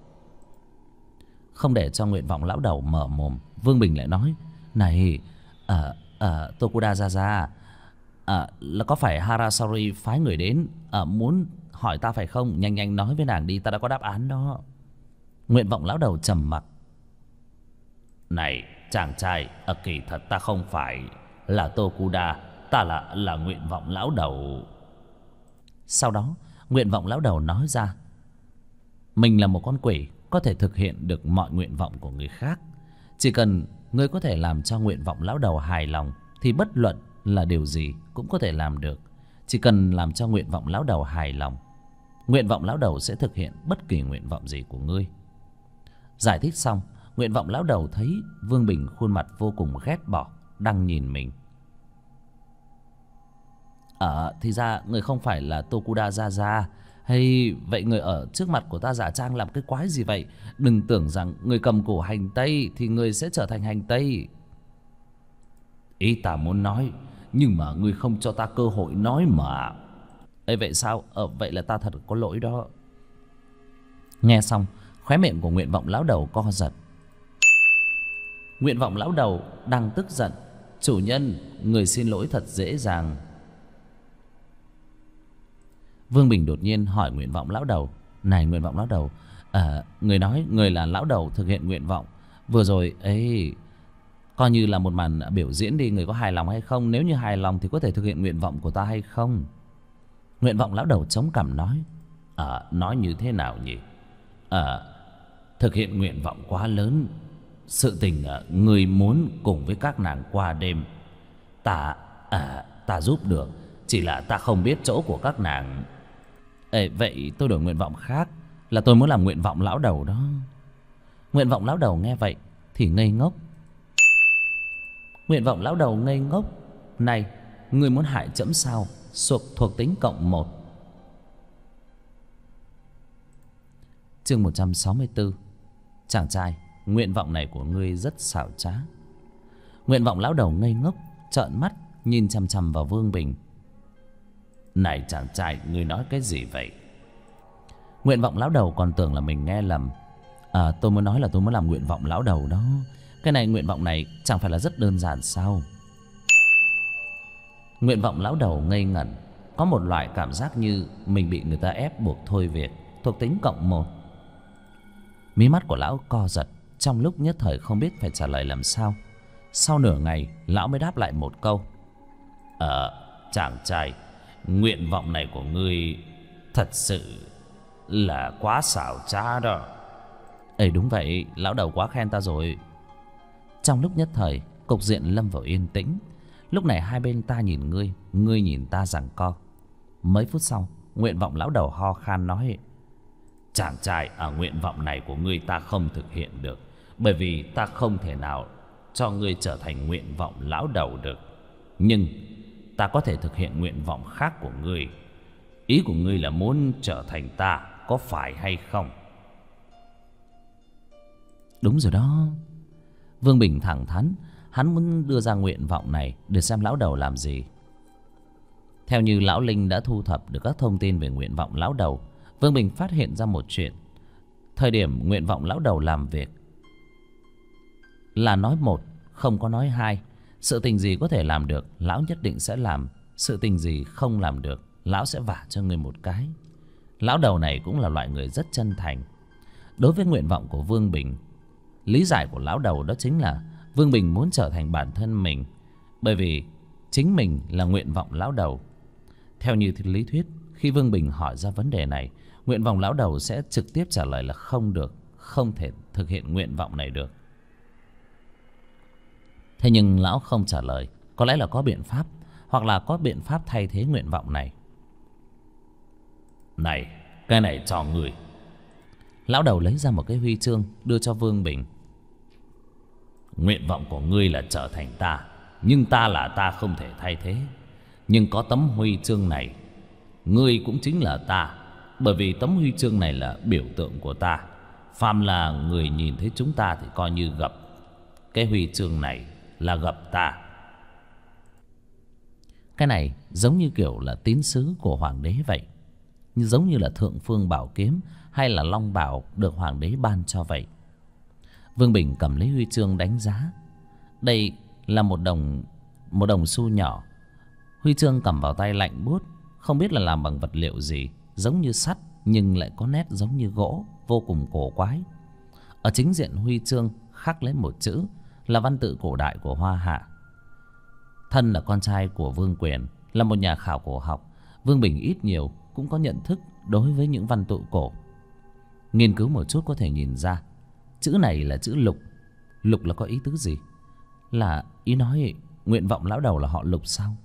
Không để cho nguyện vọng lão đầu mở mồm, Vương Bình lại nói: Này Tokuda Ra, là có phải Harasauri phái người đến muốn hỏi ta phải không? Nhanh nói với nàng đi, ta đã có đáp án đó. Nguyện vọng lão đầu trầm mặc. Này chàng trai, kỳ thật ta không phải là Tokuda, ta là nguyện vọng lão đầu. Sau đó nguyện vọng lão đầu nói ra: Mình là một con quỷ, có thể thực hiện được mọi nguyện vọng của người khác. Chỉ cần ngươi có thể làm cho nguyện vọng lão đầu hài lòng thì bất luận là điều gì cũng có thể làm được. Chỉ cần làm cho nguyện vọng lão đầu hài lòng, nguyện vọng lão đầu sẽ thực hiện bất kỳ nguyện vọng gì của ngươi. Giải thích xong, nguyện vọng lão đầu thấy Vương Bình khuôn mặt vô cùng ghét bỏ, đang nhìn mình. Thì ra người không phải là Tokuda Ra. Hay vậy người ở trước mặt của ta giả trang làm cái quái gì vậy? Đừng tưởng rằng người cầm cổ hành tây thì người sẽ trở thành hành tây. Ý ta muốn nói, nhưng mà người không cho ta cơ hội nói mà. Ê, vậy sao? Vậy là ta thật có lỗi đó. Nghe xong, khóe miệng của nguyện vọng lão đầu co giật. Nguyện vọng lão đầu đang tức giận: Chủ nhân, người xin lỗi thật dễ dàng. Vương Bình đột nhiên hỏi nguyện vọng lão đầu: Này nguyện vọng lão đầu, người nói người là lão đầu thực hiện nguyện vọng vừa rồi ấy, coi như là một màn biểu diễn đi, người có hài lòng hay không? Nếu như hài lòng thì có thể thực hiện nguyện vọng của ta hay không? Nguyện vọng lão đầu chống cằm nói: nói như thế nào nhỉ? Thực hiện nguyện vọng quá lớn. Sự tình người muốn cùng với các nàng qua đêm, ta giúp được, chỉ là ta không biết chỗ của các nàng. Vậy tôi đổi nguyện vọng khác, là tôi muốn làm nguyện vọng lão đầu đó. Nguyện vọng lão đầu nghe vậy thì ngây ngốc. Nguyện vọng lão đầu ngây ngốc. Này, người muốn hại trẫm sao? Thuộc tính cộng 1. Chương 164. Chàng trai, nguyện vọng này của ngươi rất xảo trá. Nguyện vọng lão đầu ngây ngốc, trợn mắt nhìn chằm chằm vào Vương Bình. Này chàng trai, ngươi nói cái gì vậy? Nguyện vọng lão đầu còn tưởng là mình nghe lầm. Tôi muốn nói là tôi muốn làm nguyện vọng lão đầu đó. Cái này, nguyện vọng này chẳng phải là rất đơn giản sao? Nguyện vọng lão đầu ngây ngẩn, có một loại cảm giác như mình bị người ta ép buộc thôi việc, thuộc tính +1. Mí mắt của lão co giật, trong lúc nhất thời không biết phải trả lời làm sao. Sau nửa ngày, lão mới đáp lại một câu. Chàng trai, nguyện vọng này của ngươi thật sự là quá xảo trá đó. Đúng vậy, lão đầu quá khen ta rồi. Trong lúc nhất thời, cục diện lâm vào yên tĩnh. Lúc này hai bên ta nhìn ngươi, ngươi nhìn ta giằng co. Mấy phút sau, nguyện vọng lão đầu ho khan nói: chàng trai, nguyện vọng này của ngươi ta không thực hiện được, bởi vì ta không thể nào cho ngươi trở thành nguyện vọng lão đầu được. Nhưng ta có thể thực hiện nguyện vọng khác của ngươi. Ý của ngươi là muốn trở thành ta, có phải hay không? Đúng rồi đó. Vương Bình thẳng thắn, hắn muốn đưa ra nguyện vọng này để xem lão đầu làm gì. Theo như lão Linh đã thu thập được các thông tin về nguyện vọng lão đầu, Vương Bình phát hiện ra một chuyện. Thời điểm nguyện vọng lão đầu làm việc là nói một, không có nói hai. Sự tình gì có thể làm được, lão nhất định sẽ làm. Sự tình gì không làm được, lão sẽ vả cho người một cái. Lão đầu này cũng là loại người rất chân thành. Đối với nguyện vọng của Vương Bình, lý giải của lão đầu đó chính là Vương Bình muốn trở thành bản thân mình, bởi vì chính mình là nguyện vọng lão đầu. Theo như lý thuyết, khi Vương Bình hỏi ra vấn đề này, nguyện vọng lão đầu sẽ trực tiếp trả lời là không được, không thể thực hiện nguyện vọng này được. Thế nhưng lão không trả lời, có lẽ là có biện pháp, hoặc là có biện pháp thay thế nguyện vọng này. Này, cái này cho người. Lão đầu lấy ra một cái huy chương đưa cho Vương Bình. Nguyện vọng của ngươi là trở thành ta, nhưng ta là ta không thể thay thế. Nhưng có tấm huy chương này, ngươi cũng chính là ta, bởi vì tấm huy chương này là biểu tượng của ta. Phàm là người nhìn thấy chúng ta thì coi như gặp. Cái huy chương này là gặp ta. Cái này giống như kiểu là tín sứ của hoàng đế vậy, giống như là thượng phương bảo kiếm hay là long bảo được hoàng đế ban cho vậy. Vương Bình cầm lấy huy chương đánh giá. Đây là một đồng xu nhỏ. Huy chương cầm vào tay lạnh buốt, không biết là làm bằng vật liệu gì, giống như sắt nhưng lại có nét giống như gỗ, vô cùng cổ quái. Ở chính diện huy chương khắc lấy một chữ là văn tự cổ đại của Hoa Hạ. Thân là con trai của Vương Quyền, là một nhà khảo cổ học, Vương Bình ít nhiều cũng có nhận thức đối với những văn tự cổ. Nghiên cứu một chút có thể nhìn ra chữ này là chữ Lục. Lục là có ý tứ gì? Là ý nói nguyện vọng lão đầu là họ Lục sao?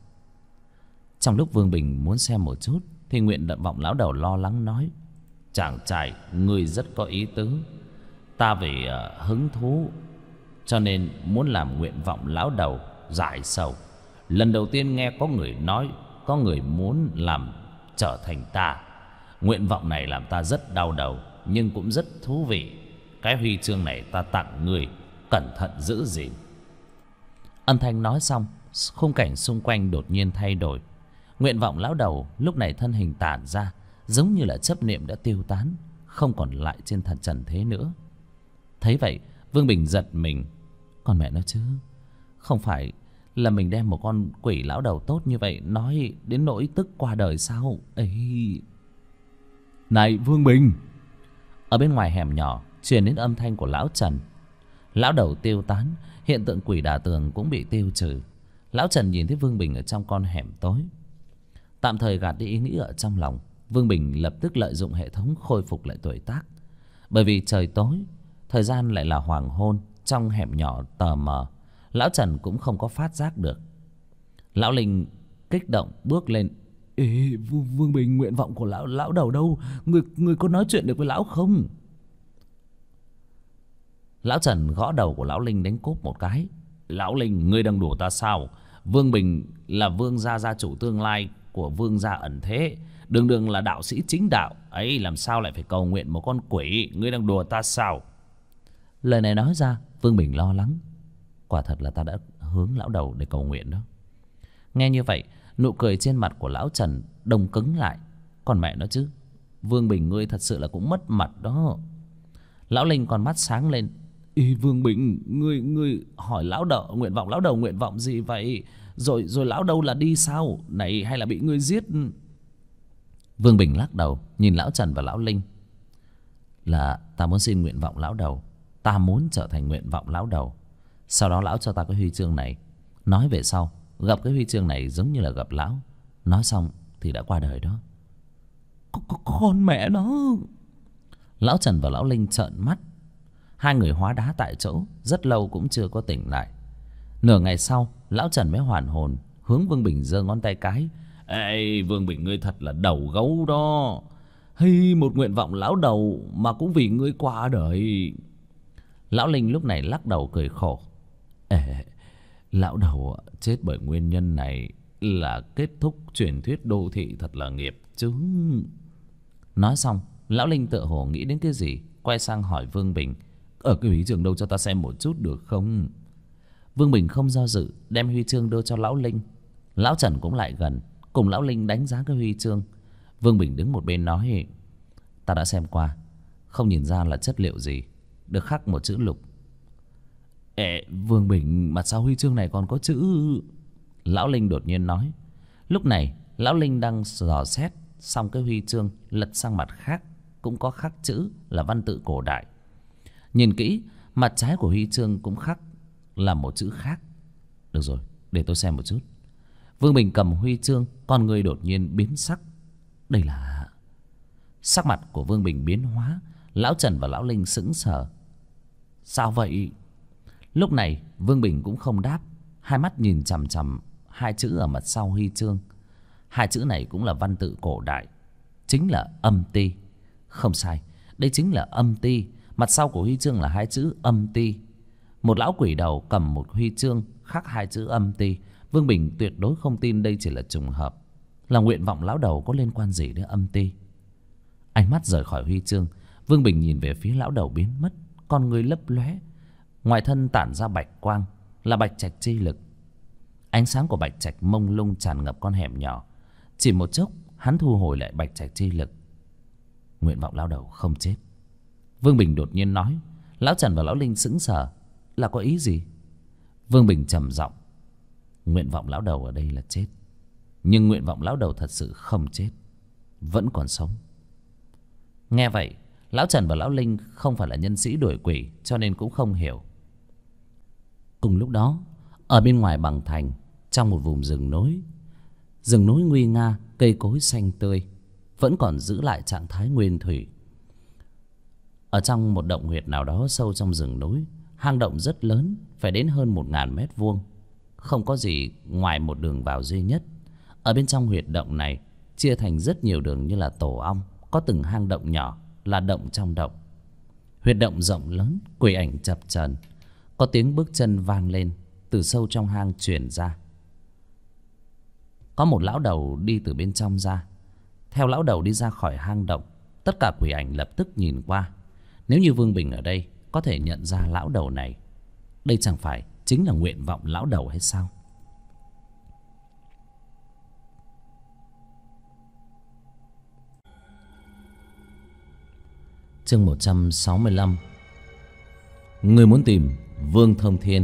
Trong lúc Vương Bình muốn xem một chút thì nguyện vọng lão đầu lo lắng nói: chàng trai, ngươi rất có ý tứ. Ta vì hứng thú cho nên muốn làm nguyện vọng lão đầu giải sầu. Lần đầu tiên nghe có người nói có người muốn làm trở thành ta. Nguyện vọng này làm ta rất đau đầu, nhưng cũng rất thú vị. Cái huy chương này ta tặng ngươi, cẩn thận giữ gìn. Âm thanh nói xong, khung cảnh xung quanh đột nhiên thay đổi. Nguyện vọng lão đầu lúc này thân hình tản ra, giống như là chấp niệm đã tiêu tán, không còn lại trên thật trần thế nữa. Thấy vậy, Vương Bình giật mình. Còn mẹ nó chứ, không phải là mình đem một con quỷ lão đầu tốt như vậy nói đến nỗi tức qua đời sao ấy? Này Vương Bình! Ở bên ngoài hẻm nhỏ truyền đến âm thanh của lão Trần. Lão đầu tiêu tán, hiện tượng quỷ đả tường cũng bị tiêu trừ. Lão Trần nhìn thấy Vương Bình ở trong con hẻm tối, tạm thời gạt đi ý nghĩ ở trong lòng. Vương Bình lập tức lợi dụng hệ thống khôi phục lại tuổi tác. Bởi vì trời tối, thời gian lại là hoàng hôn, trong hẻm nhỏ tờ mờ, lão Trần cũng không có phát giác được. Lão Linh kích động bước lên. Ê, Vương Bình, nguyện vọng của lão đầu đâu? Người có nói chuyện được với lão không? Lão Trần gõ đầu của lão Linh đánh cốp một cái. Lão Linh, ngươi đang đùa ta sao? Vương Bình là vương gia chủ tương lai của vương gia ẩn thế, đường đường là đạo sĩ chính đạo ấy, làm sao lại phải cầu nguyện một con quỷ? Ngươi đang đùa ta sao? Lời này nói ra, Vương Bình lo lắng. Quả thật là ta đã hướng lão đầu để cầu nguyện đó. Nghe như vậy, nụ cười trên mặt của lão Trần đông cứng lại. Còn mẹ nó chứ, Vương Bình ngươi thật sự là cũng mất mặt đó. Lão Linh con mắt sáng lên. Ý Vương Bình, ngươi hỏi lão đầu nguyện vọng gì vậy? Rồi lão đâu là đi sao? Này hay là bị ngươi giết? Vương Bình lắc đầu, nhìn lão Trần và lão Linh. Là ta muốn xin nguyện vọng lão đầu. Ta muốn trở thành nguyện vọng lão đầu. Sau đó lão cho ta cái huy chương này. Nói về sau, gặp cái huy chương này giống như là gặp lão. Nói xong thì đã qua đời đó. Con mẹ nó! Lão Trần và lão Linh trợn mắt. Hai người hóa đá tại chỗ, rất lâu cũng chưa có tỉnh lại. Nửa ngày sau, lão Trần mới hoàn hồn, hướng Vương Bình giơ ngón tay cái. Ê, Vương Bình ngươi thật là đầu gấu đó. Hay một nguyện vọng lão đầu mà cũng vì ngươi qua đời. Lão Linh lúc này lắc đầu cười khổ. Ê, lão đầu chết bởi nguyên nhân này là kết thúc truyền thuyết đô thị thật là nghiệp chứ. Nói xong, lão Linh tựa hồ nghĩ đến cái gì, quay sang hỏi Vương Bình. Ở cái huy chương đâu cho ta xem một chút được không? Vương Bình không do dự, đem huy chương đưa cho lão Linh. Lão Trần cũng lại gần, cùng lão Linh đánh giá cái huy chương. Vương Bình đứng một bên nói. Ta đã xem qua, không nhìn ra là chất liệu gì, được khắc một chữ lục. Ê, Vương Bình, mà sao huy chương này còn có chữ? Lão Linh đột nhiên nói. Lúc này lão Linh đang dò xét xong cái huy chương, lật sang mặt khác cũng có khắc chữ là văn tự cổ đại. Nhìn kỹ, mặt trái của huy chương cũng khắc là một chữ khác. Được rồi, để tôi xem một chút. Vương Bình cầm huy chương, con người đột nhiên biến sắc. Đây là... Sắc mặt của Vương Bình biến hóa. Lão Trần và lão Linh sững sờ. Sao vậy? Lúc này Vương Bình cũng không đáp, hai mắt nhìn chằm chằm hai chữ ở mặt sau huy chương. Hai chữ này cũng là văn tự cổ đại, chính là âm ti. Không sai, đây chính là âm ti. Mặt sau của huy chương là hai chữ âm ti. Một lão quỷ đầu cầm một huy chương khắc hai chữ âm ti. Vương Bình tuyệt đối không tin đây chỉ là trùng hợp. Là nguyện vọng lão đầu có liên quan gì đến âm ti? Ánh mắt rời khỏi huy chương, Vương Bình nhìn về phía lão đầu biến mất. Con người lấp lóe, ngoài thân tản ra bạch quang, là bạch trạch chi lực. Ánh sáng của bạch trạch mông lung tràn ngập con hẻm nhỏ. Chỉ một chốc, hắn thu hồi lại bạch trạch chi lực. Nguyện vọng lão đầu không chết. Vương Bình đột nhiên nói. Lão Trần và lão Linh sững sờ. Là có ý gì? Vương Bình trầm giọng. Nguyện vọng lão đầu ở đây là chết, nhưng nguyện vọng lão đầu thật sự không chết, vẫn còn sống. Nghe vậy, lão Trần và lão Linh không phải là nhân sĩ đuổi quỷ, cho nên cũng không hiểu. Cùng lúc đó, ở bên ngoài Bằng Thành, trong một vùng rừng núi nguy nga, cây cối xanh tươi, vẫn còn giữ lại trạng thái nguyên thủy. Ở trong một động huyệt nào đó sâu trong rừng núi, hang động rất lớn, phải đến hơn 1000 mét vuông. Không có gì ngoài một đường vào duy nhất. Ở bên trong huyệt động này chia thành rất nhiều đường như là tổ ong, có từng hang động nhỏ là động trong động. Huyệt động rộng lớn, quỷ ảnh chập chờn, có tiếng bước chân vang lên từ sâu trong hang truyền ra. Có một lão đầu đi từ bên trong ra. Theo lão đầu đi ra khỏi hang động, tất cả quỷ ảnh lập tức nhìn qua. Nếu như Vương Bình ở đây có thể nhận ra lão đầu này, đây chẳng phải chính là nguyện vọng lão đầu hay sao? Chương 165. Người muốn tìm Vương Thông Thiên.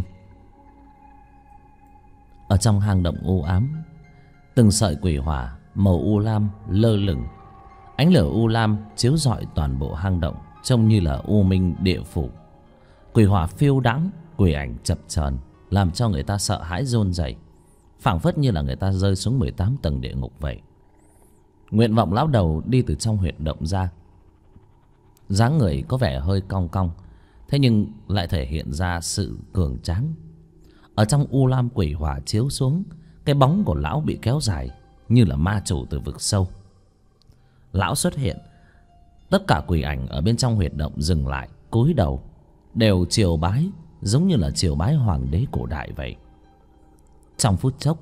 Ở trong hang động u ám, từng sợi quỷ hỏa màu u lam lơ lửng. Ánh lửa u lam chiếu rọi toàn bộ hang động, trông như là u minh địa phủ. Quỷ hỏa phiêu đãng, quỷ ảnh chập chờn, làm cho người ta sợ hãi run rẩy, phảng phất như là người ta rơi xuống 18 tầng địa ngục vậy. Nguyện vọng lão đầu đi từ trong huyệt động ra. Dáng người có vẻ hơi cong cong, thế nhưng lại thể hiện ra sự cường tráng. Ở trong u lam quỷ hỏa chiếu xuống, cái bóng của lão bị kéo dài như là ma chủ từ vực sâu. Lão xuất hiện, tất cả quỷ ảnh ở bên trong huyệt động dừng lại, cúi đầu, đều triều bái, giống như là triều bái hoàng đế cổ đại vậy. Trong phút chốc,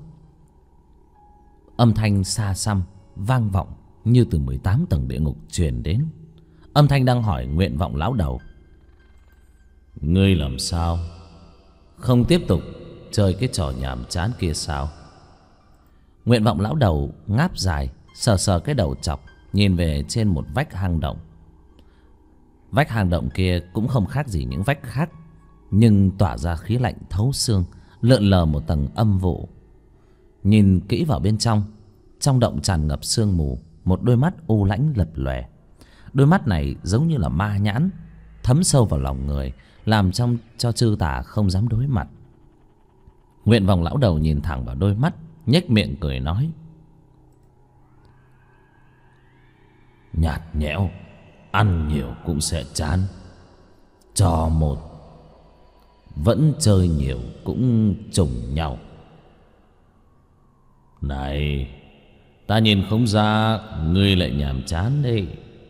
âm thanh xa xăm vang vọng như từ 18 tầng địa ngục truyền đến. Âm thanh đang hỏi nguyện vọng lão đầu. Ngươi làm sao? Không tiếp tục chơi cái trò nhàm chán kia sao? Nguyện vọng lão đầu ngáp dài, sờ sờ cái đầu chọc, nhìn về trên một vách hang động. Vách hang động kia cũng không khác gì những vách khác, nhưng tỏa ra khí lạnh thấu xương, lượn lờ một tầng âm vụ. Nhìn kỹ vào bên trong, trong động tràn ngập sương mù, một đôi mắt u lãnh lập lòe. Đôi mắt này giống như là ma nhãn, thấm sâu vào lòng người, làm cho chư tả không dám đối mặt. Nguyện Vọng lão đầu nhìn thẳng vào đôi mắt, nhếch miệng cười nói: nhạt nhẽo, ăn nhiều cũng sẽ chán. Trò một, vẫn chơi nhiều cũng trùng nhau. Này, ta nhìn không ra ngươi lại nhàm chán đi.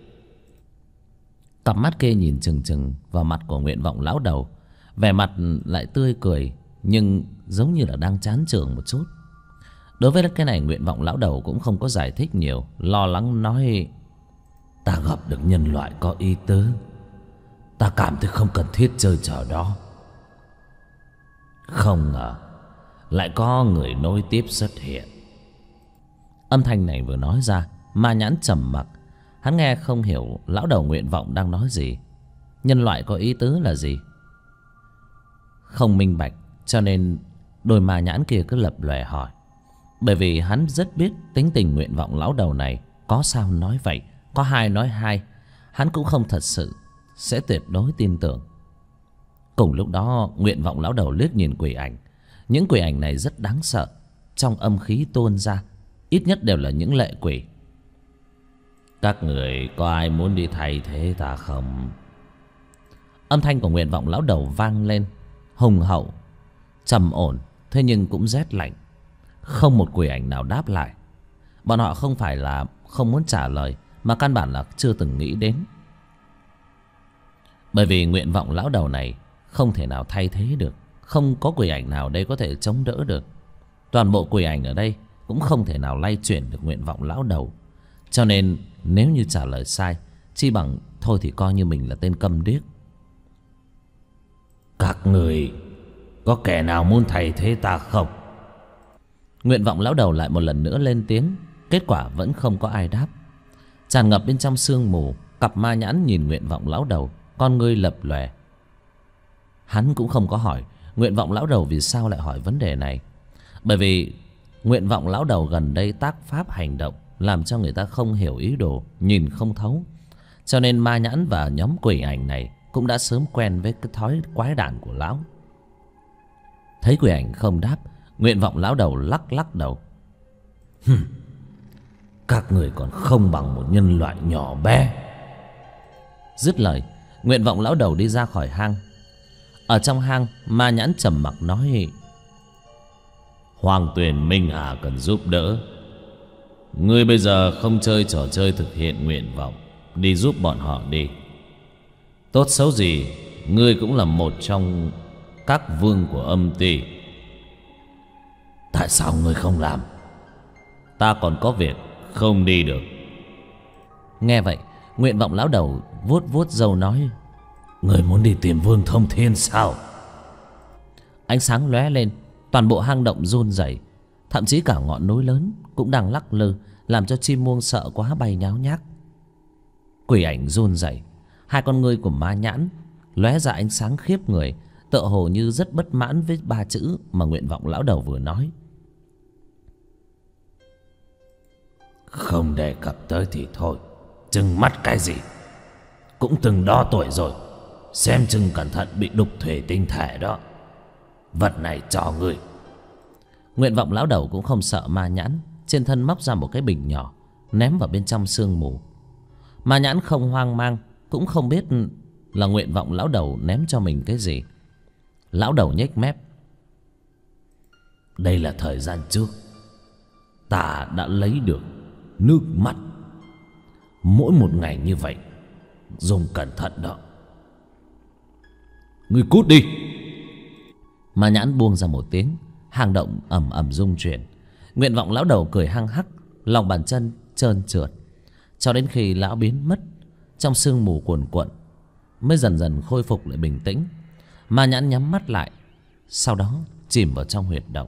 Cặp mắt kia nhìn chừng chừng vào mặt của Nguyện Vọng lão đầu, vẻ mặt lại tươi cười, nhưng giống như là đang chán chường một chút. Đối với cái này, Nguyện Vọng lão đầu cũng không có giải thích nhiều, lo lắng nói: ta gặp được nhân loại có ý tứ, ta cảm thấy không cần thiết chơi trò đó. Không ngờ lại có người nối tiếp xuất hiện. Âm thanh này vừa nói ra, Ma Nhãn trầm mặc. Hắn nghe không hiểu lão đầu Nguyện Vọng đang nói gì. Nhân loại có ý tứ là gì? Không minh bạch, cho nên đôi ma nhãn kia cứ lập lòe hỏi. Bởi vì hắn rất biết tính tình Nguyện Vọng lão đầu này, có sao nói vậy, có hai nói hai. Hắn cũng không thật sự sẽ tuyệt đối tin tưởng. Cùng lúc đó, Nguyện Vọng lão đầu liếc nhìn quỷ ảnh. Những quỷ ảnh này rất đáng sợ, trong âm khí tuôn ra ít nhất đều là những lệ quỷ. Các người có ai muốn đi thay thế ta không? Âm thanh của Nguyện Vọng lão đầu vang lên, hùng hậu, trầm ổn, thế nhưng cũng rét lạnh. Không một quỷ ảnh nào đáp lại. Bọn họ không phải là không muốn trả lời, mà căn bản là chưa từng nghĩ đến. Bởi vì Nguyện Vọng lão đầu này không thể nào thay thế được. Không có quỷ ảnh nào đây có thể chống đỡ được. Toàn bộ quỷ ảnh ở đây cũng không thể nào lay chuyển được Nguyện Vọng lão đầu. Cho nên nếu như trả lời sai, chi bằng thôi thì coi như mình là tên câm điếc. Các người có kẻ nào muốn thay thế ta không? Nguyện Vọng lão đầu lại một lần nữa lên tiếng. Kết quả vẫn không có ai đáp. Tràn ngập bên trong sương mù, cặp ma nhãn nhìn Nguyện Vọng lão đầu, con ngươi lập lòe. Hắn cũng không có hỏi Nguyện Vọng lão đầu vì sao lại hỏi vấn đề này. Bởi vì Nguyện Vọng lão đầu gần đây tác pháp hành động làm cho người ta không hiểu ý đồ, nhìn không thấu. Cho nên ma nhãn và nhóm quỷ ảnh này cũng đã sớm quen với cái thói quái đản của lão. Thấy quỷ ảnh không đáp, Nguyện Vọng lão đầu lắc lắc đầu. Các người còn không bằng một nhân loại nhỏ bé. Dứt lời, Nguyện Vọng lão đầu đi ra khỏi hang. Ở trong hang, ma nhãn trầm mặc nói: Hoàng Tuyền Minh Hà cần giúp đỡ. Ngươi bây giờ không chơi trò chơi thực hiện nguyện vọng, đi giúp bọn họ đi. Tốt xấu gì ngươi cũng là một trong các vương của âm ty. Tại sao ngươi không làm? Ta còn có việc không đi được. Nghe vậy, Nguyện Vọng lão đầu vuốt vuốt râu nói: Ngươi muốn đi tìm Vương Thông Thiên sao? Ánh sáng lóe lên, toàn bộ hang động run rẩy, thậm chí cả ngọn núi lớn cũng đang lắc lư, làm cho chim muông sợ quá bay nháo nhác. Quỷ ảnh run rẩy, hai con ngươi của ma nhãn lóe ra ánh sáng khiếp người, tựa hồ như rất bất mãn với ba chữ mà Nguyện Vọng lão đầu vừa nói. Không đề cập tới thì thôi, chừng mắt cái gì? Cũng từng đo tuổi rồi, xem chừng cẩn thận bị đục thủy tinh thể đó. Vật này cho ngươi. Nguyện Vọng lão đầu cũng không sợ ma nhãn, trên thân móc ra một cái bình nhỏ, ném vào bên trong sương mù. Ma nhãn không hoang mang, cũng không biết là Nguyện Vọng lão đầu ném cho mình cái gì. Lão đầu nhếch mép. Đây là thời gian trước ta đã lấy được nước mắt. Mỗi một ngày như vậy, dùng cẩn thận đó. Ngươi cút đi. Ma nhãn buông ra một tiếng, hang động ầm ầm rung chuyển. Nguyện Vọng lão đầu cười hăng hắc, lòng bàn chân trơn trượt, cho đến khi lão biến mất trong sương mù cuồn cuộn, mới dần dần khôi phục lại bình tĩnh. Ma nhãn nhắm mắt lại, sau đó chìm vào trong huyệt động.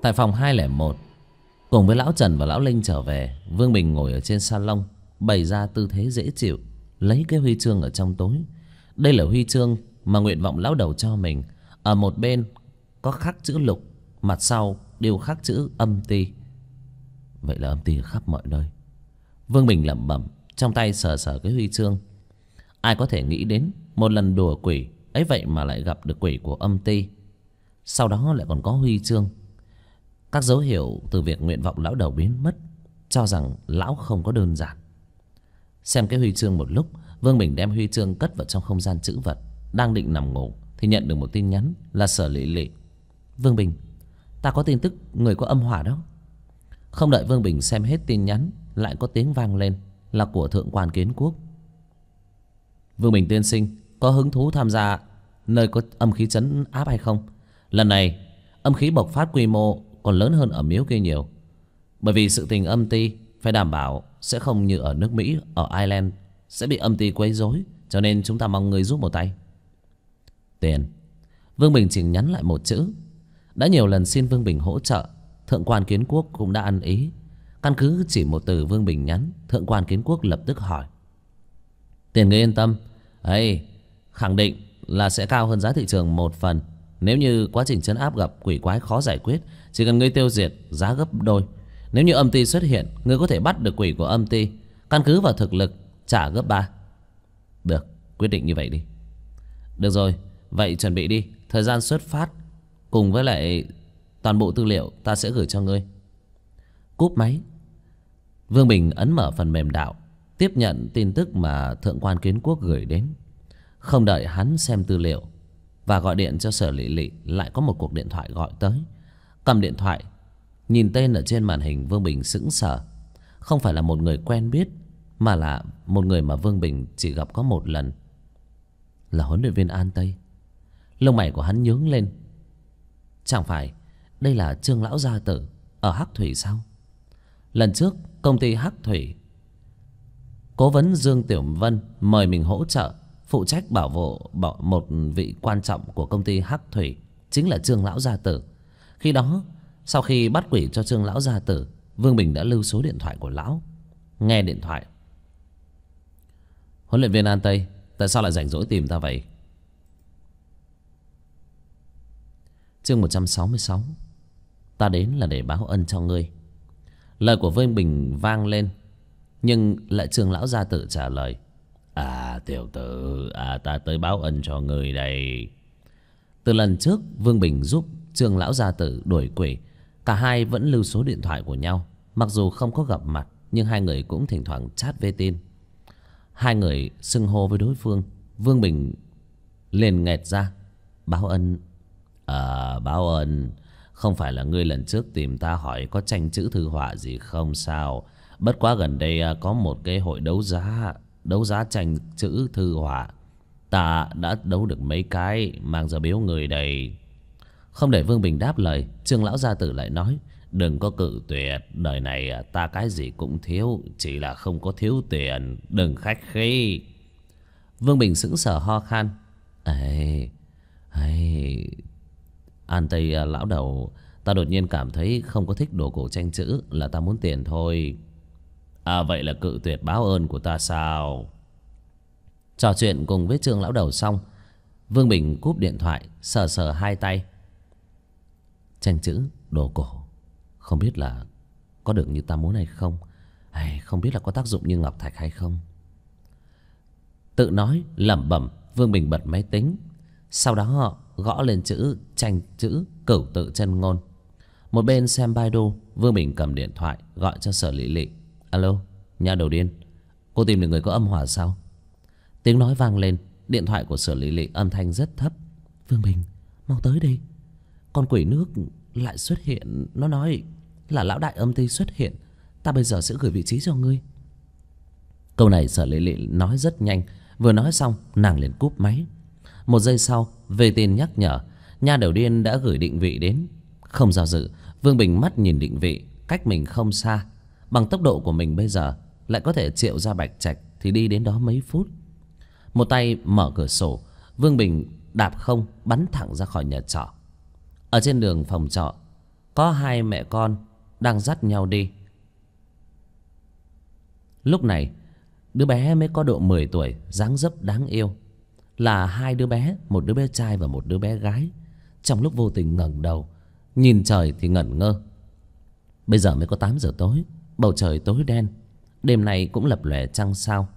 Tại phòng 201, cùng với lão Trần và lão Linh trở về, Vương Bình ngồi ở trên salon, bày ra tư thế dễ chịu, lấy cái huy chương ở trong túi. Đây là huy chương mà nguyện vọng lão đầu cho mình. Ở một bên có khắc chữ lục, mặt sau đều khắc chữ âm ti. Vậy là âm ti ở khắp mọi nơi. Vương Bình lẩm bẩm, trong tay sờ sờ cái huy chương. Ai có thể nghĩ đến một lần đùa quỷ ấy vậy mà lại gặp được quỷ của âm ti, sau đó lại còn có huy chương. Các dấu hiệu từ việc nguyện vọng lão đầu biến mất cho rằng lão không có đơn giản. Xem cái huy chương một lúc, Vương Bình đem huy chương cất vào trong không gian trữ vật. Đang định nằm ngủ thì nhận được một tin nhắn là Sở Lị Lị. Vương Bình, ta có tin tức người có âm hỏa đó. Không đợi Vương Bình xem hết tin nhắn, lại có tiếng vang lên là của Thượng quan Kiến Quốc. Vương Bình tiên sinh, có hứng thú tham gia nơi có âm khí trấn áp hay không? Lần này âm khí bộc phát quy mô còn lớn hơn ở miếu kia nhiều. Bởi vì sự tình âm ti phải đảm bảo sẽ không như ở nước Mỹ, ở Ireland sẽ bị âm ti quấy rối, cho nên chúng ta mong người giúp một tay. Tiền. Vương Bình chỉ nhắn lại một chữ. Đã nhiều lần xin Vương Bình hỗ trợ, Thượng quan Kiến Quốc cũng đã ăn ý. Căn cứ chỉ một từ Vương Bình nhắn, Thượng quan Kiến Quốc lập tức hỏi. Tiền ngươi yên tâm, ấy, khẳng định là sẽ cao hơn giá thị trường một phần. Nếu như quá trình trấn áp gặp quỷ quái khó giải quyết, chỉ cần ngươi tiêu diệt, giá gấp đôi. Nếu như âm ti xuất hiện, ngươi có thể bắt được quỷ của âm ti, căn cứ vào thực lực trả gấp 3. Được, quyết định như vậy đi. Được rồi, vậy chuẩn bị đi. Thời gian xuất phát cùng với lại toàn bộ tư liệu ta sẽ gửi cho ngươi. Cúp máy, Vương Bình ấn mở phần mềm đạo, tiếp nhận tin tức mà Thượng quan Kiến Quốc gửi đến. Không đợi hắn xem tư liệu và gọi điện cho Sở Lị Lị, lại có một cuộc điện thoại gọi tới. Cầm điện thoại, nhìn tên ở trên màn hình, Vương Bình sững sờ. Không phải là một người quen biết, mà là một người mà Vương Bình chỉ gặp có một lần. Là huấn luyện viên An Tây. Lông mày của hắn nhướng lên. Chẳng phải đây là Trương lão gia tử ở Hắc Thủy sao? Lần trước công ty Hắc Thủy, cố vấn Dương Tiểu Vân mời mình hỗ trợ phụ trách bảo hộ một vị quan trọng của công ty Hắc Thủy, chính là Trương lão gia tử. Khi đó, sau khi bắt quỷ cho Trương lão gia tử, Vương Bình đã lưu số điện thoại của lão. Nghe điện thoại. Huấn luyện viên An Tây, tại sao lại rảnh rỗi tìm ta vậy? Chương 166. Ta đến là để báo ân cho ngươi. Lời của Vương Bình vang lên, nhưng lại Trương lão gia tử trả lời. À tiểu tử, ta tới báo ân cho ngươi đây. Từ lần trước Vương Bình giúp Trương lão gia tử đuổi quỷ, cả hai vẫn lưu số điện thoại của nhau. Mặc dù không có gặp mặt, nhưng hai người cũng thỉnh thoảng chat về tin. Hai người xưng hô với đối phương. Vương Bình liền nghẹt ra. Báo ân. Báo ân. Không phải là ngươi lần trước tìm ta hỏi có tranh chữ thư họa gì không sao? Bất quá gần đây có một cái hội đấu giá tranh chữ thư họa. Ta đã đấu được mấy cái, mang ra biếu người đây. Không để Vương Bình đáp lời, Trương lão gia tử lại nói. Đừng có cự tuyệt, đời này ta cái gì cũng thiếu, chỉ là không có thiếu tiền, đừng khách khí. Vương Bình sững sờ ho khan. An Tây lão đầu, ta đột nhiên cảm thấy không có thích đồ cổ tranh chữ, là ta muốn tiền thôi. Vậy là cự tuyệt báo ơn của ta sao? Trò chuyện cùng với Trương lão đầu xong, Vương Bình cúp điện thoại, sờ sờ hai tay. Tranh chữ, đồ cổ, không biết là có được như ta muốn hay không, không biết là có tác dụng như ngọc thạch hay không. Tự nói lẩm bẩm, Vương Bình bật máy tính. Sau đó gõ lên chữ tranh chữ Cửu Tự Chân Ngôn. Một bên xem Baidu, Vương Bình cầm điện thoại gọi cho Sở Lị Lị. Alo, nha đầu điên, cô tìm được người có âm hỏa sao? Tiếng nói vang lên. Điện thoại của Sở Lị Lị âm thanh rất thấp. Vương Bình, mau tới đây. Con quỷ nước lại xuất hiện. Nó nói là lão đại âm ti xuất hiện. Ta bây giờ sẽ gửi vị trí cho ngươi. Câu này Sở Lị Lị nói rất nhanh. Vừa nói xong nàng liền cúp máy. Một giây sau, về tin nhắc nhở. Nha đầu điên đã gửi định vị đến. Không do dự, Vương Bình mắt nhìn định vị, cách mình không xa. Bằng tốc độ của mình bây giờ, lại có thể triệu ra Bạch Trạch thì đi đến đó mấy phút. Một tay mở cửa sổ, Vương Bình đạp không bắn thẳng ra khỏi nhà trọ. Ở trên đường phòng trọ, có hai mẹ con đang dắt nhau đi. Lúc này đứa bé mới có độ 10 tuổi, dáng dấp đáng yêu. Là hai đứa bé, một đứa bé trai và một đứa bé gái. Trong lúc vô tình ngẩng đầu nhìn trời thì ngẩn ngơ. Bây giờ mới có 8 giờ tối, bầu trời tối đen, đêm nay cũng lập lòe trăng sao.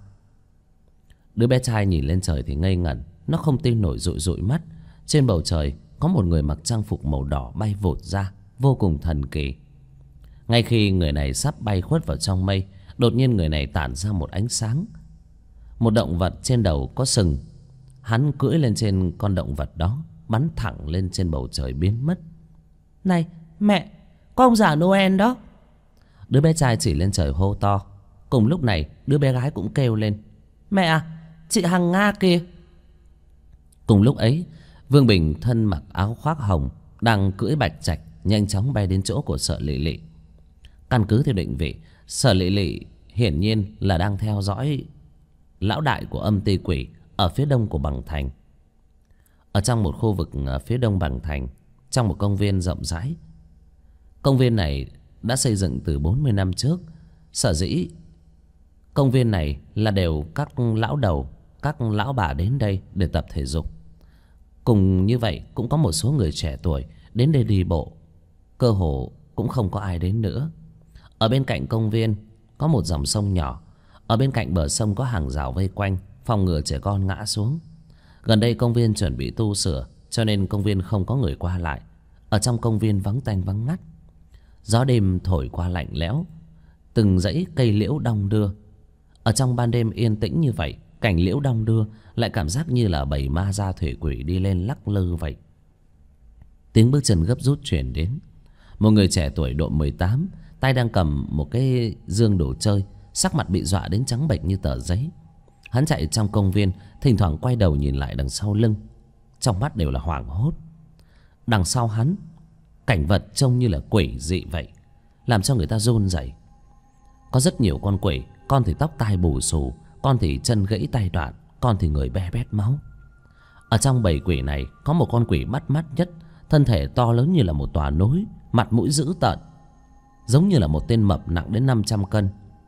Đứa bé trai nhìn lên trời thì ngây ngẩn. Nó không tin nổi, dụi dụi mắt. Trên bầu trời có một người mặc trang phục màu đỏ bay vụt ra, vô cùng thần kỳ. Ngay khi người này sắp bay khuất vào trong mây, đột nhiên người này tản ra một ánh sáng. Một động vật trên đầu có sừng. Hắn cưỡi lên trên con động vật đó, bắn thẳng lên trên bầu trời biến mất. Này mẹ, có ông già Noel đó. Đứa bé trai chỉ lên trời hô to. Cùng lúc này đứa bé gái cũng kêu lên: Mẹ à, chị Hằng Nga kìa. Cùng lúc ấy, Vương Bình thân mặc áo khoác hồng, đang cưỡi bạch trạch nhanh chóng bay đến chỗ của Sở Lệ Lệ. Căn cứ theo định vị, Sở Lệ Lệ hiển nhiên là đang theo dõi lão đại của âm ty quỷ ở phía đông của Bằng Thành. Ở trong một khu vực ở phía đông Bằng Thành, trong một công viên rộng rãi. Công viên này đã xây dựng từ 40 năm trước. Sở dĩ công viên này là đều các lão đầu, các lão bà đến đây để tập thể dục. Cùng như vậy cũng có một số người trẻ tuổi đến đây đi bộ. Cơ hồ cũng không có ai đến nữa. Ở bên cạnh công viên có một dòng sông nhỏ. Ở bên cạnh bờ sông có hàng rào vây quanh, phòng ngừa trẻ con ngã xuống. Gần đây công viên chuẩn bị tu sửa, cho nên công viên không có người qua lại. Ở trong công viên vắng tanh vắng ngắt. Gió đêm thổi qua lạnh lẽo, từng dãy cây liễu đong đưa. Ở trong ban đêm yên tĩnh như vậy, cảnh liễu đong đưa lại cảm giác như là bầy ma da thủy quỷ đi lên lắc lư vậy. Tiếng bước chân gấp rút truyền đến. Một người trẻ tuổi độ 18, tay đang cầm một cái dương đồ chơi, sắc mặt bị dọa đến trắng bệch như tờ giấy. Hắn chạy trong công viên, thỉnh thoảng quay đầu nhìn lại đằng sau lưng, trong mắt đều là hoảng hốt. Đằng sau hắn, cảnh vật trông như là quỷ dị vậy, làm cho người ta run rẩy. Có rất nhiều con quỷ, con thì tóc tai bù xù, con thì chân gãy tay đoạn, con thì người be bét máu. Ở trong bầy quỷ này có một con quỷ bắt mắt nhất, thân thể to lớn như là một tòa núi, mặt mũi dữ tợn, giống như là một tên mập nặng đến 500 cân.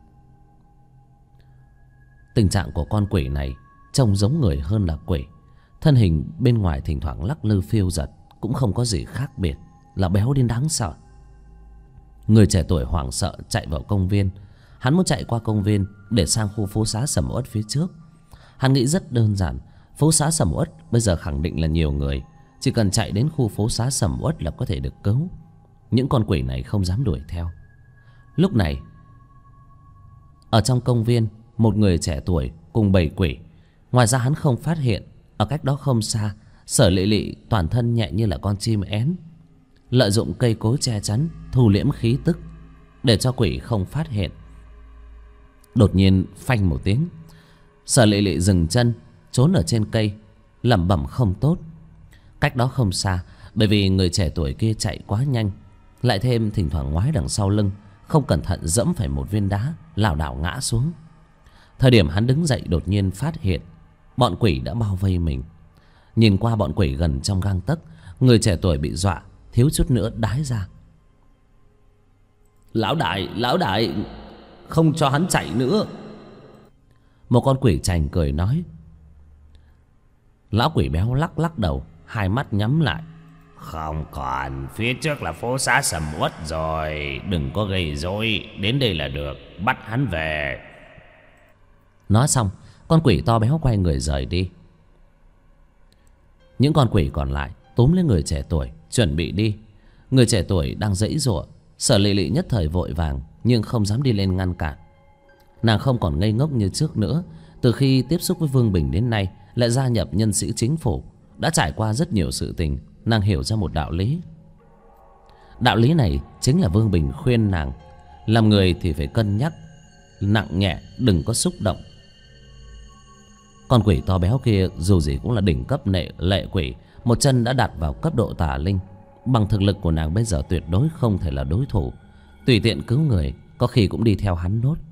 Tình trạng của con quỷ này trông giống người hơn là quỷ. Thân hình bên ngoài thỉnh thoảng lắc lư phiêu giật, cũng không có gì khác biệt, là béo đến đáng sợ. Người trẻ tuổi hoảng sợ chạy vào công viên. Hắn muốn chạy qua công viên để sang khu phố xá sầm uất phía trước. Hắn nghĩ rất đơn giản, phố xá sầm uất bây giờ khẳng định là nhiều người, chỉ cần chạy đến khu phố xá sầm uất là có thể được cứu. Những con quỷ này không dám đuổi theo. Lúc này ở trong công viên, một người trẻ tuổi cùng bầy quỷ. Ngoài ra hắn không phát hiện, ở cách đó không xa, Sở Lệ Lệ toàn thân nhẹ như là con chim én, lợi dụng cây cối che chắn, thu liễm khí tức để cho quỷ không phát hiện. Đột nhiên phanh một tiếng, Sở Lệ Lệ dừng chân, trốn ở trên cây, lẩm bẩm không tốt. Cách đó không xa, bởi vì người trẻ tuổi kia chạy quá nhanh, lại thêm thỉnh thoảng ngoái đằng sau lưng, không cẩn thận dẫm phải một viên đá, lảo đảo ngã xuống. Thời điểm hắn đứng dậy đột nhiên phát hiện bọn quỷ đã bao vây mình. Nhìn qua bọn quỷ gần trong gang tấc, người trẻ tuổi bị dọa thiếu chút nữa đái ra. Lão đại, không cho hắn chạy nữa. Một con quỷ chành cười nói. Lão quỷ béo lắc lắc đầu, hai mắt nhắm lại. Không còn, phía trước là phố xá sầm uất rồi, đừng có gây rối, đến đây là được, bắt hắn về. Nói xong, con quỷ to béo quay người rời đi. Những con quỷ còn lại túm lấy người trẻ tuổi chuẩn bị đi. Người trẻ tuổi đang giãy giụa. Sở Lệ Lệ nhất thời vội vàng, nhưng không dám đi lên ngăn cản. Nàng không còn ngây ngốc như trước nữa. Từ khi tiếp xúc với Vương Bình đến nay, lại gia nhập nhân sĩ chính phủ, đã trải qua rất nhiều sự tình. Nàng hiểu ra một đạo lý. Đạo lý này chính là Vương Bình khuyên nàng, làm người thì phải cân nhắc nặng nhẹ, đừng có xúc động. Con quỷ to béo kia dù gì cũng là đỉnh cấp lệ quỷ, một chân đã đặt vào cấp độ tà linh. Bằng thực lực của nàng bây giờ tuyệt đối không thể là đối thủ. Tùy tiện cứu người, có khi cũng đi theo hắn nốt.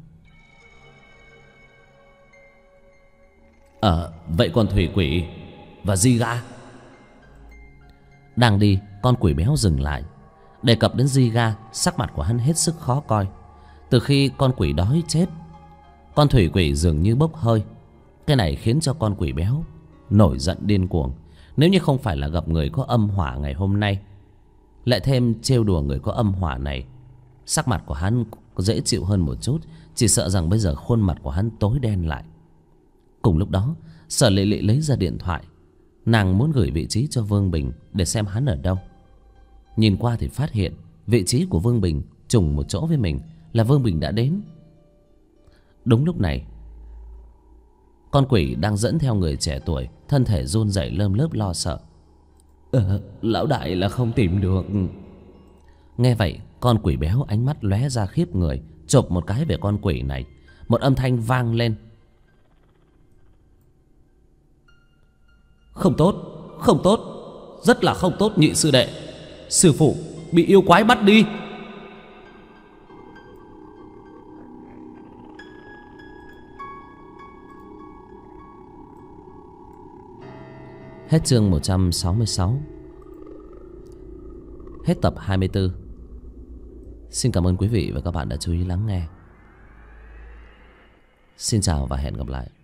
Vậy còn thủy quỷ và di gà? Đang đi, con quỷ béo dừng lại. Đề cập đến Giga, sắc mặt của hắn hết sức khó coi. Từ khi con quỷ đói chết, con thủy quỷ dường như bốc hơi. Cái này khiến cho con quỷ béo nổi giận điên cuồng. Nếu như không phải là gặp người có âm hỏa ngày hôm nay, lại thêm trêu đùa người có âm hỏa này, sắc mặt của hắn có dễ chịu hơn một chút. Chỉ sợ rằng bây giờ khuôn mặt của hắn tối đen lại. Cùng lúc đó, Sở Lệ Lệ lấy ra điện thoại. Nàng muốn gửi vị trí cho Vương Bình để xem hắn ở đâu. Nhìn qua thì phát hiện vị trí của Vương Bình trùng một chỗ với mình, là Vương Bình đã đến. Đúng lúc này, con quỷ đang dẫn theo người trẻ tuổi, thân thể run rẩy lơm lớp lo sợ. Lão đại là không tìm được. Nghe vậy, con quỷ béo ánh mắt lóe ra khiếp người, chộp một cái về con quỷ này. Một âm thanh vang lên. Không tốt, không tốt, rất là không tốt nhị sư đệ. Sư phụ bị yêu quái bắt đi. Hết chương 166. Hết tập 24. Xin cảm ơn quý vị và các bạn đã chú ý lắng nghe. Xin chào và hẹn gặp lại.